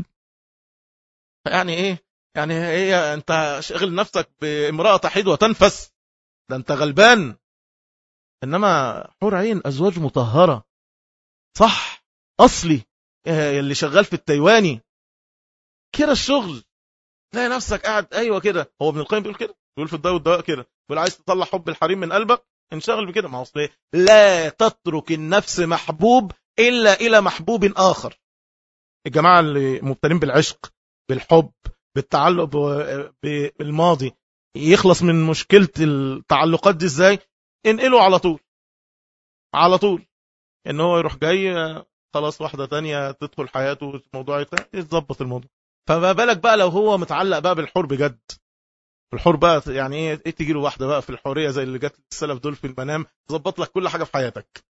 Speaker 1: يعني ايه؟ يعني ايه انت شغل نفسك بامراه تحيض وتنفس؟ ده انت غلبان. انما حور عين ازواج مطهره صح اصلي، اللي شغال في التايواني كده الشغل، تلاقي نفسك قاعد ايوه كده. هو ابن القيم بيقول كده، بيقول في الدواء والدواء كده، بيقول عايز تطلع حب الحريم من قلبك انشغل بكده. ما هو اصل لا تترك النفس محبوب الا الى محبوب اخر. الجماعه اللي مبتلين بالعشق بالحب بالتعلق بالماضي يخلص من مشكله التعلقات دي ازاي؟ انقله على طول على طول ان هو يروح جاي خلاص واحدة تانية تدخل حياته، الموضوع يتظبط الموضوع. فما بالك بقى لو هو متعلق بقى بالحور بجد. الحور بقى يعني ايه؟ ايه تجي له واحدة بقى في الحورية زي اللي جت السلف دول في المنام تظبط لك كل حاجة في حياتك،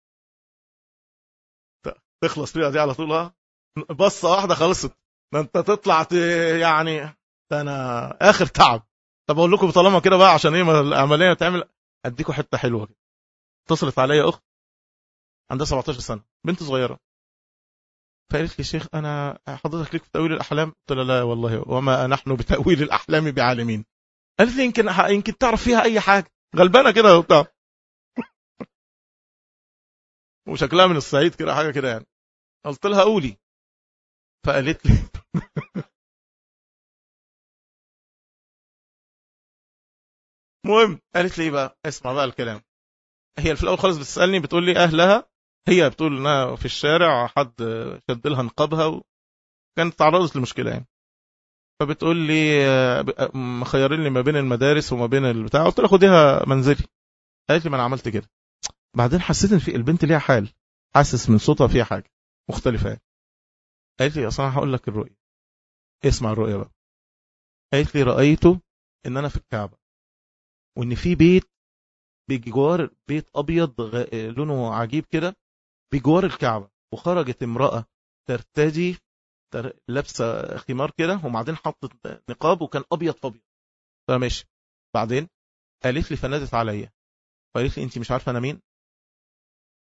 Speaker 1: تخلص فيها دي على طول. ها بصة واحدة خلصت، ده انت تطلع ت... يعني ده انا اخر تعب. طب اقول لكم طالما كده بقى عشان ايه العملية تعمل، اديكم حتة حلوة كده. اتصلت عليا اخت عندها سبعتاشر سنة، بنت صغيرة، فقالت لي شيخ أنا حضرتك ليك في تأويل الأحلام؟ قلت له لا والله وما نحن بتأويل الأحلام بعالمين. قالت لي يمكن يمكن تعرف فيها أي حاجة، غلبانة كده وبتاع وشكلها من الصعيد كده حاجة كده يعني. قلت لها قولي. فقالت لي المهم قالت لي ايه بقى، اسمع بقى الكلام. هي في الأول خالص بتسألني بتقول لي أهلها، هي بتقول انها في الشارع حد شد لها نقابها وكانت تعرضت لمشكلة يعني، فبتقول لي مخيرين لي ما بين المدارس وما بين البتاع. قلت لها خديها منزلي. قالت لي ما انا عملت كده. بعدين حسيت ان في البنت ليها حال، حاسس من صوتها فيها حاجه مختلفه يعني. قالت لي اصلا هقول لك الرؤيه، اسمع الرؤيه بقى. قالت لي رايته ان انا في الكعبه وان في بيت بجوار بيت ابيض غ... لونه عجيب كده بجوار الكعبه، وخرجت امراه ترتدي تر... لابسه خمار كده وبعدين حطت نقاب وكان ابيض فابيض. فماشي. بعدين قالت لي فنادت عليا، قالت لي انت مش عارفه انا مين؟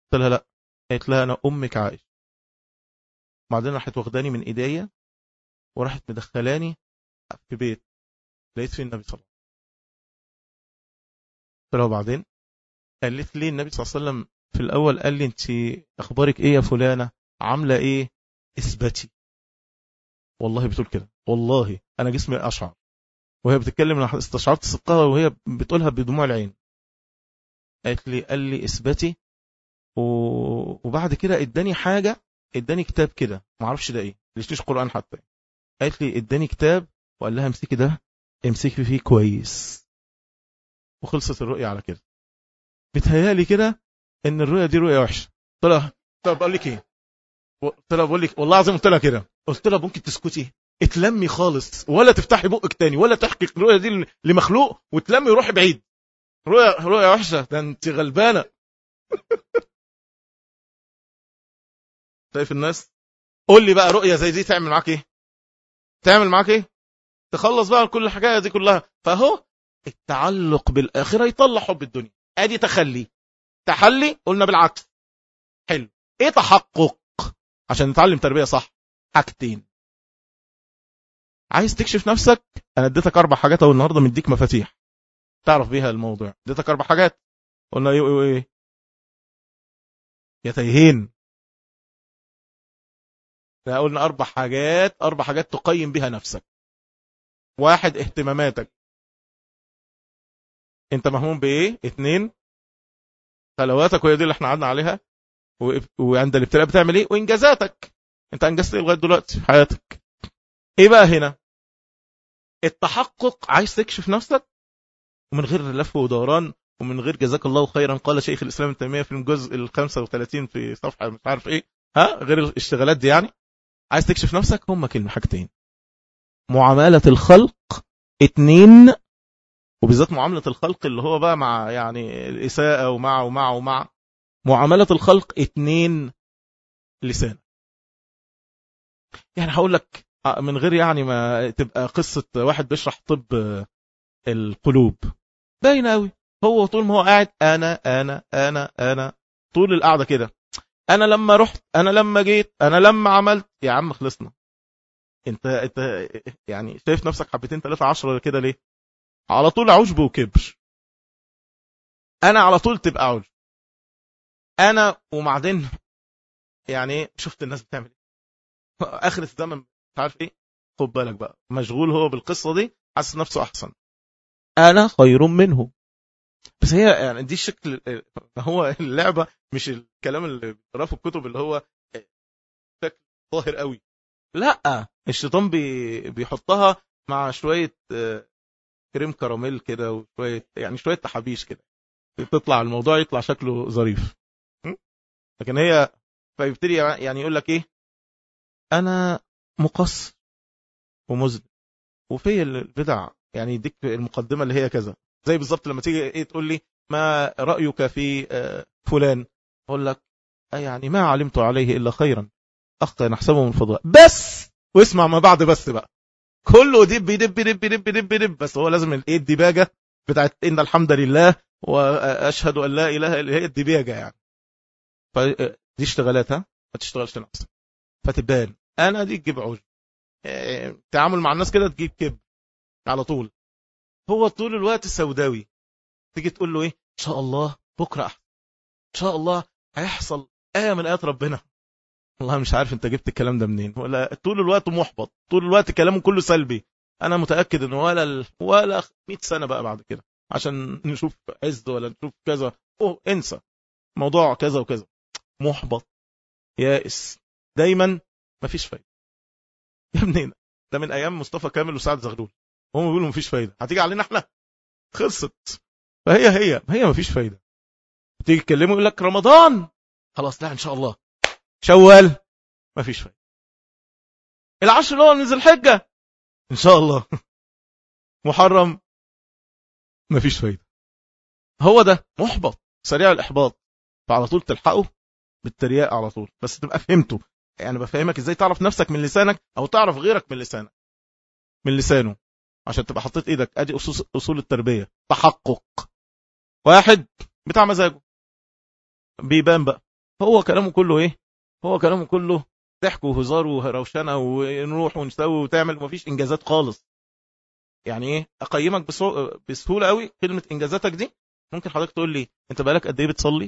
Speaker 1: قلت لها لا. قالت لها انا امك عائشه. بعدين راحت واخداني من ايديا وراحت مدخلاني في بيت لقيت فيه النبي صلى الله عليه وسلم. قلت لها وبعدين؟ قالت لي النبي صلى الله عليه وسلم في الاول قال لي انت اخبارك ايه يا فلانه، عامله ايه، اثبتي. والله بتقول كده، والله انا جسمي اشعر وهي بتتكلم، انا استشعرت صدقها وهي بتقولها بدموع العين. قالت لي قال لي اثبتي و... وبعد كده اداني حاجه، اداني كتاب كده ما اعرفش ده ايه، ليش قران حتى. قالت لي اداني كتاب وقال لها امسكي ده، امسكي فيه كويس. وخلصت الرؤيه على كده. بتهيالي كده ان الرؤيه دي رؤيه وحشه. قلت لها طب اقول لك ايه، قلت لها بقول لك والله العظيم، قلت لها كده، قلت لها ممكن تسكتي، اتلمي خالص ولا تفتحي بقك تاني ولا تحكي الرؤيه دي لمخلوق، وتلمي وروحي بعيد. رؤيه رؤيه وحشه، ده انت غلبانه. شايف الناس. قول لي بقى رؤيه زي دي تعمل معاك ايه؟ تعمل معاك ايه؟ تخلص بقى كل الحكايه دي كلها. فهو التعلق بالاخره يطلع حب الدنيا. ادي تخلي. تحلي قلنا بالعكس حلو. ايه تحقق؟ عشان نتعلم تربيه صح حاجتين. عايز تكشف نفسك، انا اديتك اربع حاجات اهو النهارده، مديك مفاتيح تعرف بيها الموضوع. اديتك اربع حاجات، قلنا ايه وايه ايه يا تايهين. قلنا اربع حاجات، اربع حاجات تقيم بها نفسك. واحد، اهتماماتك، انت مهموم بايه. اتنين، خلواتك وهي دي اللي احنا قعدنا عليها، و... وعند الابتلاء بتعمل ايه. وانجازاتك، انت انجزت ايه لغايه دلوقتي في حياتك. ايه بقى هنا التحقق؟ عايز تكشف نفسك ومن غير لف ودوران ومن غير جزاك الله خيرا قال شيخ الاسلام ابن تيميه في الجزء ال خمسة وثلاثين في صفحه مش عارف ايه، ها، غير الاشتغالات دي يعني. عايز تكشف نفسك، هم كلمه حاجتين: معامله الخلق. اتنين، وبالذات معامله الخلق اللي هو بقى مع يعني الاساءه ومع ومع ومع معامله الخلق. اتنين، لسان. يعني هقول لك من غير يعني ما تبقى قصه واحد بيشرح طب القلوب باين قوي. هو طول ما هو قاعد انا انا انا انا طول القعده كده، انا لما رحت، انا لما جيت، انا لما عملت. يا عم خلصنا. انت انت يعني شايف نفسك حبتين ثلاثه عشرة كده ليه؟ على طول عجب وكبر. انا على طول تبقى عجب انا. وبعدين يعني شفت الناس بتعمل ايه اخر الزمن مش عارف ايه. خد بالك بقى، مشغول هو بالقصه دي، حاسس نفسه احسن، انا خير منه. بس هي يعني دي الشكل. هو اللعبه مش الكلام اللي بيقراه في الكتب اللي هو شكل ظاهر قوي. لا، الشيطان بي بيحطها مع شويه كريم كراميل كده وشويه يعني شويه تحابيش كده، تطلع الموضوع يطلع شكله ظريف. لكن هي فيبتدي يعني يقول لك ايه، انا مقصر ومذنب وفي البدع، يعني يديك المقدمه اللي هي كذا. زي بالظبط لما تيجي ايه تقول لي ما رايك في فلان، اقول لك يعني ما علمت عليه الا خيرا اخطا نحسبه من فضله. بس واسمع ما بعد بس بقى، كله دب دب دب دب دب دب، بس هو لازم الايه الدباجه بتاعت ان الحمد لله واشهد ان لا اله الا هي الدباجه يعني. فدي اشتغالاتها ما تشتغلش نفسك فتبان. انا دي تجيب عجب، تعامل مع الناس كده تجيب كبر على طول. هو طول الوقت سوداوي. تيجي تقول له ايه، ان شاء الله بكره احسن، ان شاء الله هيحصل ايه من ايات ربنا. والله مش عارف انت جبت الكلام ده منين. ولا طول الوقت محبط، طول الوقت كلامه كله سلبي. انا متاكد انه ولا ال... ولا مئة سنه بقى بعد كده عشان نشوف عز ولا نشوف كذا. اوه انسى موضوع كذا وكذا. محبط، يائس دايما، مفيش فايده. يا ابننا ده من ايام مصطفى كامل وسعد زغلول، هم بيقولوا مفيش فايده، هتيجي علينا احنا. خلصت. فهي هي هي مفيش فايده. تيجي تكلمه يقول لك رمضان، خلاص لا ان شاء الله. شوال، مفيش فايده. العشر الاول من ذي الحجه، ان شاء الله. محرم، مفيش فايده. هو ده محبط سريع الاحباط. فعلى طول تلحقه بالترياق على طول، بس تبقى فهمته. يعني بفهمك ازاي تعرف نفسك من لسانك او تعرف غيرك من لسانك من لسانه، عشان تبقى حطيت ايدك. ادي اصول اصول التربيه. تحقق. واحد بتاع مزاجه بيبان بقى، هو كلامه كله ايه؟ هو كلامه كله ضحك وهزار وروشنه ونروح ونسوي وتعمل، ومفيش انجازات خالص. يعني ايه اقيمك بسو... بسهوله قوي كلمه انجازاتك دي؟ ممكن حضرتك تقول لي انت بقالك قد ايه بتصلي؟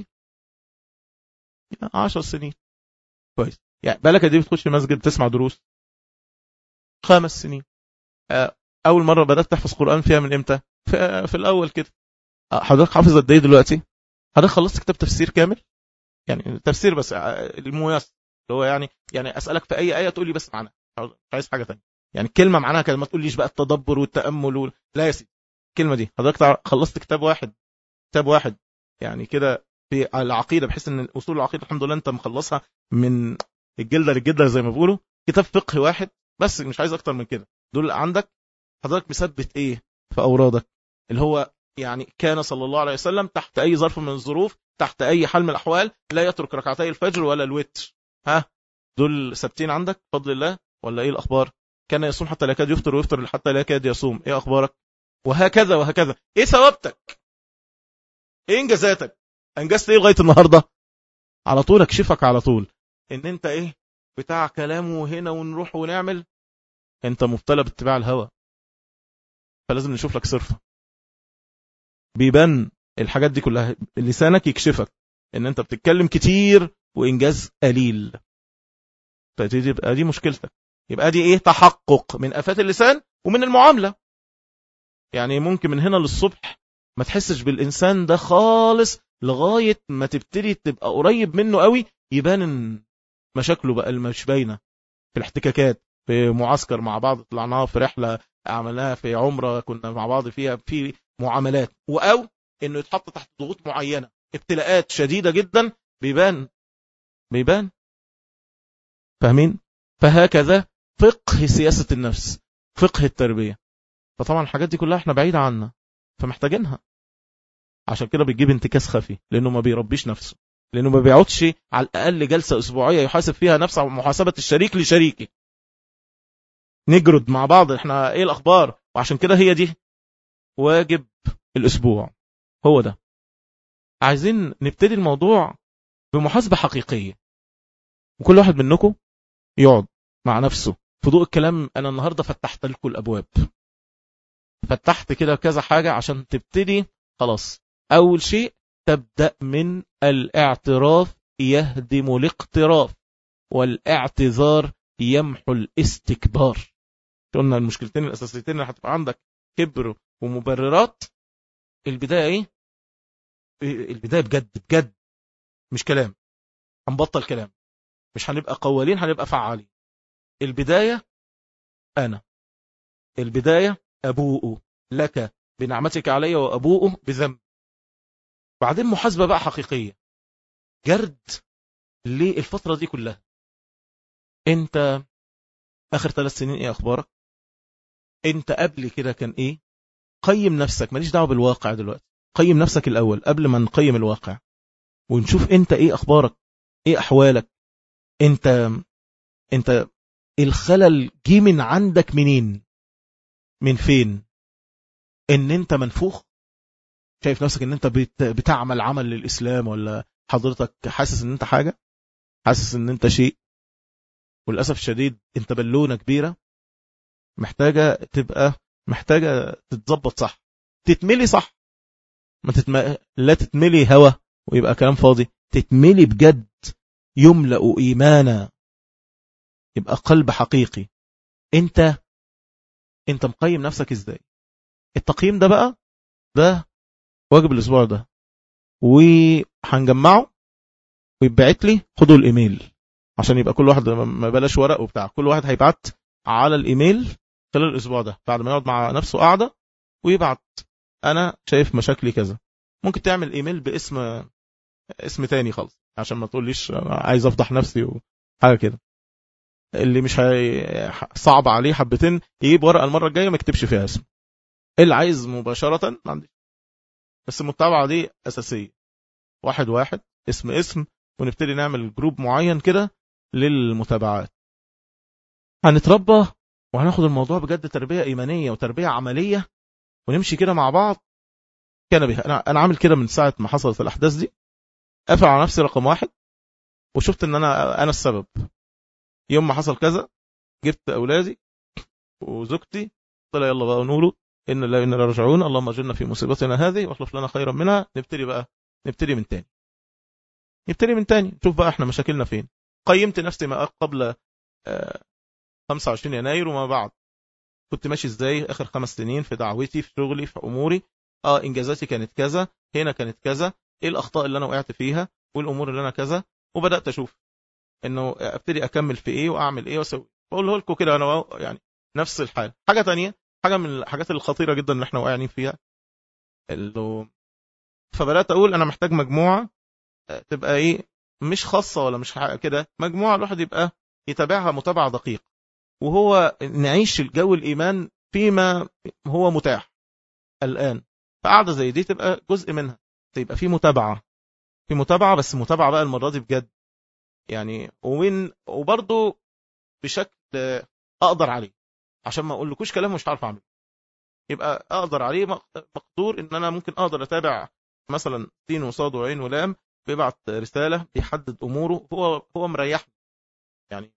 Speaker 1: عشر سنين. كويس. يعني بقالك قد ايه بتخش المسجد تسمع دروس؟ خمس سنين. اول مره بدات تحفظ قران فيها من امتى؟ في, في الاول كده. حضرتك حافظ قد ايه دلوقتي؟ حضرتك خلصت كتاب تفسير كامل؟ يعني تفسير بس الميسر، اللي هو يعني يعني اسالك في اي ايه تقول لي بس معناها، مش عايز حاجه ثانيه. يعني كلمه معناها كده، ما تقوليش بقى التدبر والتامل وال... لا يا سيدي، الكلمه دي حضرتك خلصت كتاب واحد، كتاب واحد يعني كده في العقيده، بحيث ان اصول العقيده الحمد لله انت مخلصها من الجلده للجلده زي ما بيقولوا. كتاب فقه واحد بس، مش عايز اكتر من كده. دول عندك. حضرتك مثبت ايه في اورادك؟ اللي هو يعني كان صلى الله عليه وسلم تحت اي ظرف من الظروف، تحت اي حال من الاحوال، لا يترك ركعتي الفجر ولا الوتر. ها، دول ثابتين عندك بفضل الله ولا ايه الاخبار؟ كان يصوم حتى لا يكاد يفطر، ويفطر حتى لا يكاد يصوم. ايه اخبارك؟ وهكذا وهكذا. ايه ثوابتك؟ ايه انجازاتك؟ انجزت ايه لغايه النهارده؟ على طول اكشفك على طول ان انت ايه بتاع كلامه هنا ونروح ونعمل. انت مبتلى باتباع الهوى، فلازم نشوف لك صرفه. بيبان الحاجات دي كلها، لسانك يكشفك ان انت بتتكلم كتير وانجاز قليل. يبقى دي مشكلتك. يبقى دي ايه؟ تحقق من افات اللسان ومن المعامله. يعني ممكن من هنا للصبح ما تحسش بالانسان ده خالص، لغايه ما تبتدي تبقى قريب منه قوي، يبان ان مشاكله بقى مش باينه. في الاحتكاكات، في معسكر مع بعض طلعناها، في رحله عملناها، في عمره كنا مع بعض فيها، في معاملات، او انه يتحط تحت ضغوط معينه، ابتلاءات شديده جدا، بيبان بيبان فاهمين؟ فهكذا فقه سياسه النفس، فقه التربيه. فطبعا الحاجات دي كلها احنا بعيده عنها، فمحتاجينها. عشان كده بتجيب انتكاس خفي، لانه ما بيربيش نفسه، لانه ما بيقعدش على الاقل جلسه اسبوعيه يحاسب فيها نفسه على محاسبه الشريك لشريكه. نجرد مع بعض احنا ايه الاخبار. وعشان كده هي دي واجب الاسبوع، هو ده. عايزين نبتدي الموضوع بمحاسبه حقيقيه، وكل واحد منكم يقعد مع نفسه في ضوء الكلام. انا النهارده فتحت لكم الابواب، فتحت كده كذا حاجه عشان تبتدي. خلاص، اول شيء تبدا من الاعتراف يهدم الاقتراف، والاعتذار يمحو الاستكبار. قلنا المشكلتين الاساسيتين اللي هتبقى عندك، كبر ومبررات. البدايه ايه؟ البدايه بجد بجد، مش كلام. هنبطل كلام، مش هنبقى قوالين، هنبقى فعالين. البدايه انا، البدايه ابوء لك بنعمتك علي وابوء بذنب. بعدين محاسبه بقى حقيقيه، جرد للفتره دي كلها. انت اخر ثلاث سنين ايه اخبارك؟ انت قبل كده كان ايه؟ قيم نفسك، ماليش دعوه بالواقع دلوقتي. قيم نفسك الاول قبل ما نقيم الواقع، ونشوف انت ايه اخبارك، ايه احوالك. انت انت الخلل جه من عندك منين؟ من فين؟ ان انت منفوخ، شايف نفسك ان انت بت... بتعمل عمل للاسلام، ولا حضرتك حاسس ان انت حاجه، حاسس ان انت شيء؟ وللاسف الشديد انت بالونه كبيره، محتاجه تبقى محتاجه تتظبط صح، تتملي صح. ما تتم... لا تتملي هوا ويبقى كلام فاضي، تتملي بجد، يملأ ايمانا، يبقى قلب حقيقي. انت انت مقيم نفسك ازاي؟ التقييم ده بقى، ده واجب الاسبوع ده، وهنجمعه ويبعت لي. خدوا الايميل عشان يبقى كل واحد ما بلاش ورق وبتاع، كل واحد هيبعت على الايميل خلال الاسبوع ده، بعد ما يقعد مع نفسه قاعده ويبعت انا شايف مشاكلي كذا. ممكن تعمل ايميل باسم اسم تاني خالص، عشان ما تقوليش عايز افضح نفسي وحاجه كده. اللي مش هي... صعب عليه حبتين يجيب ورقه المره الجايه ما يكتبش فيها اسم. اللي عايز مباشره ما عنديش، بس المتابعه دي اساسيه. واحد واحد، اسم اسم، ونبتدي نعمل جروب معين كده للمتابعات. هنتربى وهناخد الموضوع بجد تربيه ايمانيه وتربيه عمليه، ونمشي كده مع بعض. كان بها انا انا عامل كده من ساعه ما حصلت الاحداث دي، قافل على نفسي رقم واحد. وشفت ان انا انا السبب. يوم ما حصل كذا جبت اولادي وزوجتي، طلع يلا بقى نقولوا ان لا ان راجعون، اللهم اجرنا في مصيبتنا هذه واخلف لنا خيرا منها. نبتدي بقى نبتدي من تاني نبتدي من تاني نشوف بقى احنا مشاكلنا فين. قيمت نفسي ما قبل خمسة وعشرين يناير وما بعد، كنت ماشي ازاي اخر خمس سنين في دعوتي، في شغلي، في اموري. اه انجازاتي كانت كذا، هنا كانت كذا، ايه الاخطاء اللي انا وقعت فيها والامور اللي انا كذا. وبدات اشوف انه ابتدي اكمل في ايه واعمل ايه واسوي. بقول لكم كده انا يعني نفس الحال. حاجه تانية، حاجه من الحاجات الخطيره جدا اللي احنا واقعين فيها، اللي فبدات اقول انا محتاج مجموعه تبقى ايه، مش خاصه ولا مش كده، مجموعه الواحد يبقى يتابعها متابعه دقيقه، وهو نعيش الجو الايمان فيما هو متاح الان. فقعده زي دي تبقى جزء منها، تبقى في متابعه في متابعه بس متابعه بقى المره دي بجد يعني، ومن وبرضه بشكل اقدر عليه، عشان ما اقولكوش كلام مش عارف اعمله. يبقى اقدر عليه مقدور ان انا ممكن اقدر اتابع مثلا سين وصاد وعين ولام، بيبعت رساله بيحدد اموره، هو هو مريحني يعني،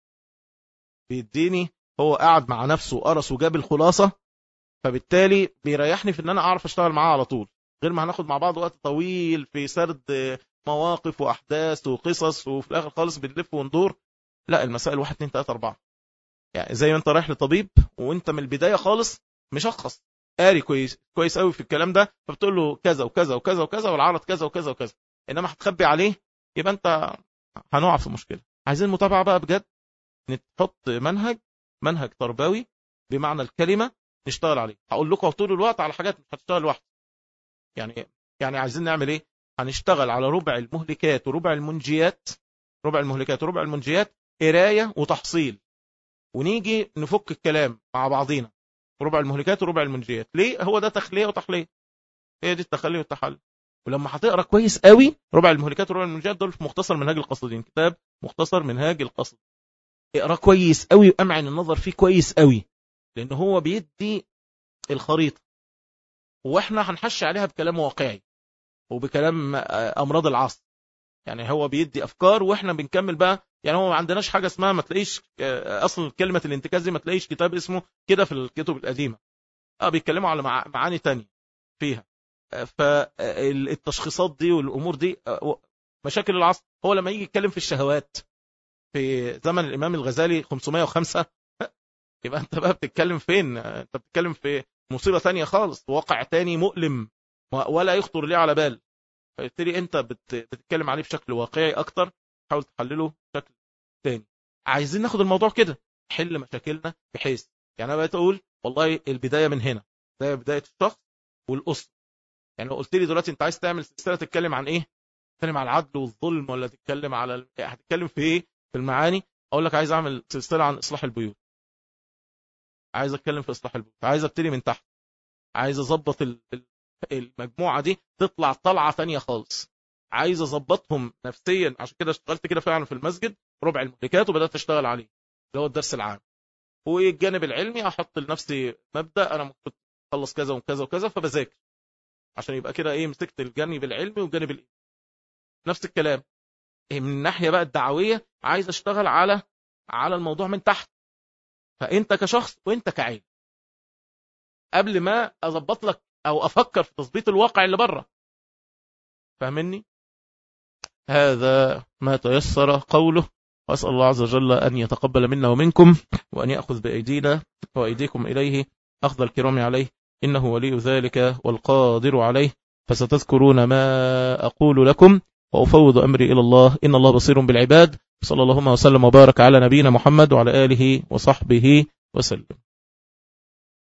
Speaker 1: بيديني، هو قاعد مع نفسه وقرص وجاب الخلاصه، فبالتالي بيريحني في ان انا اعرف اشتغل معاه على طول، غير ما هناخد مع بعض وقت طويل في سرد مواقف واحداث وقصص، وفي الاخر خالص بنلف وندور. لا، المسائل واحد اتنين تلاته اربعه، يعني زي ما انت رايح لطبيب وانت من البدايه خالص مشخص قاري كويس كويس قوي في الكلام ده، فبتقول له كذا وكذا وكذا وكذا والعرض كذا وكذا وكذا، انما هتخبي عليه يبقى انت هنقع في مشكله. عايزين متابعه بقى بجد، نحط منهج منهج تربوي بمعنى الكلمه نشتغل عليه. هقول لكم طول الوقت على حاجات مش هتشتغل لوحدك يعني. يعني عايزين نعمل ايه؟ هنشتغل على ربع المهلكات وربع المنجيات، ربع المهلكات وربع المنجيات، قرايه وتحصيل، ونيجي نفك الكلام مع بعضينا. ربع المهلكات وربع المنجيات، ليه؟ هو ده تخليه وتحليه، هي دي التخلي والتحلي. ولما هتقرا كويس قوي ربع المهلكات وربع المنجيات دول في مختصر منهاج القاصدين، كتاب مختصر منهاج القصد، اقرا كويس قوي وامعن النظر فيه كويس قوي، لان هو بيدي الخريطه، واحنا هنحشي عليها بكلام واقعي وبكلام امراض العصر. يعني هو بيدي افكار واحنا بنكمل بقى. يعني هو ما عندناش حاجه اسمها، ما تلاقيش اصلا كلمه الانتكاس دي ما تلاقيش كتاب اسمه كده في الكتب القديمه، اه بيتكلموا على معاني تانية فيها. فالتشخيصات دي والامور دي مشاكل العصر. هو لما يجي يتكلم في الشهوات في زمن الامام الغزالي خمسمائة وخمسة، يبقى انت بقى بتتكلم فين؟ انت بتتكلم في مصيبه تانية خالص، واقع تاني مؤلم ولا يخطر ليه على بال. فبالتالي انت بتتكلم عليه بشكل واقعي اكتر، حاول تحلله بشكل تاني. عايزين ناخد الموضوع كده، نحل مشاكلنا بحيث، يعني انا بقيت اقول والله البدايه من هنا، ده بدايه الشخص والاسره. يعني لو قلت لي دلوقتي انت عايز تعمل سلسله تتكلم عن ايه؟ تتكلم عن العدل والظلم، ولا تتكلم على هتتكلم في ايه في المعاني؟ اقول لك عايز اعمل سلسله عن اصلاح البيوت، عايز اتكلم في اصلاح البيوت، عايز ابتدي من تحت، عايز اظبط المجموعه دي تطلع طلعه ثانيه خالص، عايز اظبطهم نفسيا. عشان كده اشتغلت كده فعلا في المسجد ربع المهلكات، وبدات اشتغل عليه اللي هو الدرس العام. والجانب العلمي احط لنفسي مبدا انا ممكن اخلص كذا وكذا وكذا، فبذاكر عشان يبقى كده ايه، مسكت الجانب العلمي والجانب الإيه. نفس الكلام من الناحيه بقى الدعويه، عايز اشتغل على على الموضوع من تحت. فانت كشخص وانت كعيل، قبل ما اظبط لك او افكر في تظبيط الواقع اللي بره. فاهمني؟ هذا ما تيسر قوله، واسال الله عز وجل ان يتقبل منا ومنكم، وان ياخذ بايدينا وايديكم اليه اخذ الكرام عليه، انه ولي ذلك والقادر عليه. فستذكرون ما اقول لكم، وافوض امري الى الله، ان الله بصير بالعباد. صلى الله وسلم وبارك على نبينا محمد وعلى اله وصحبه وسلم.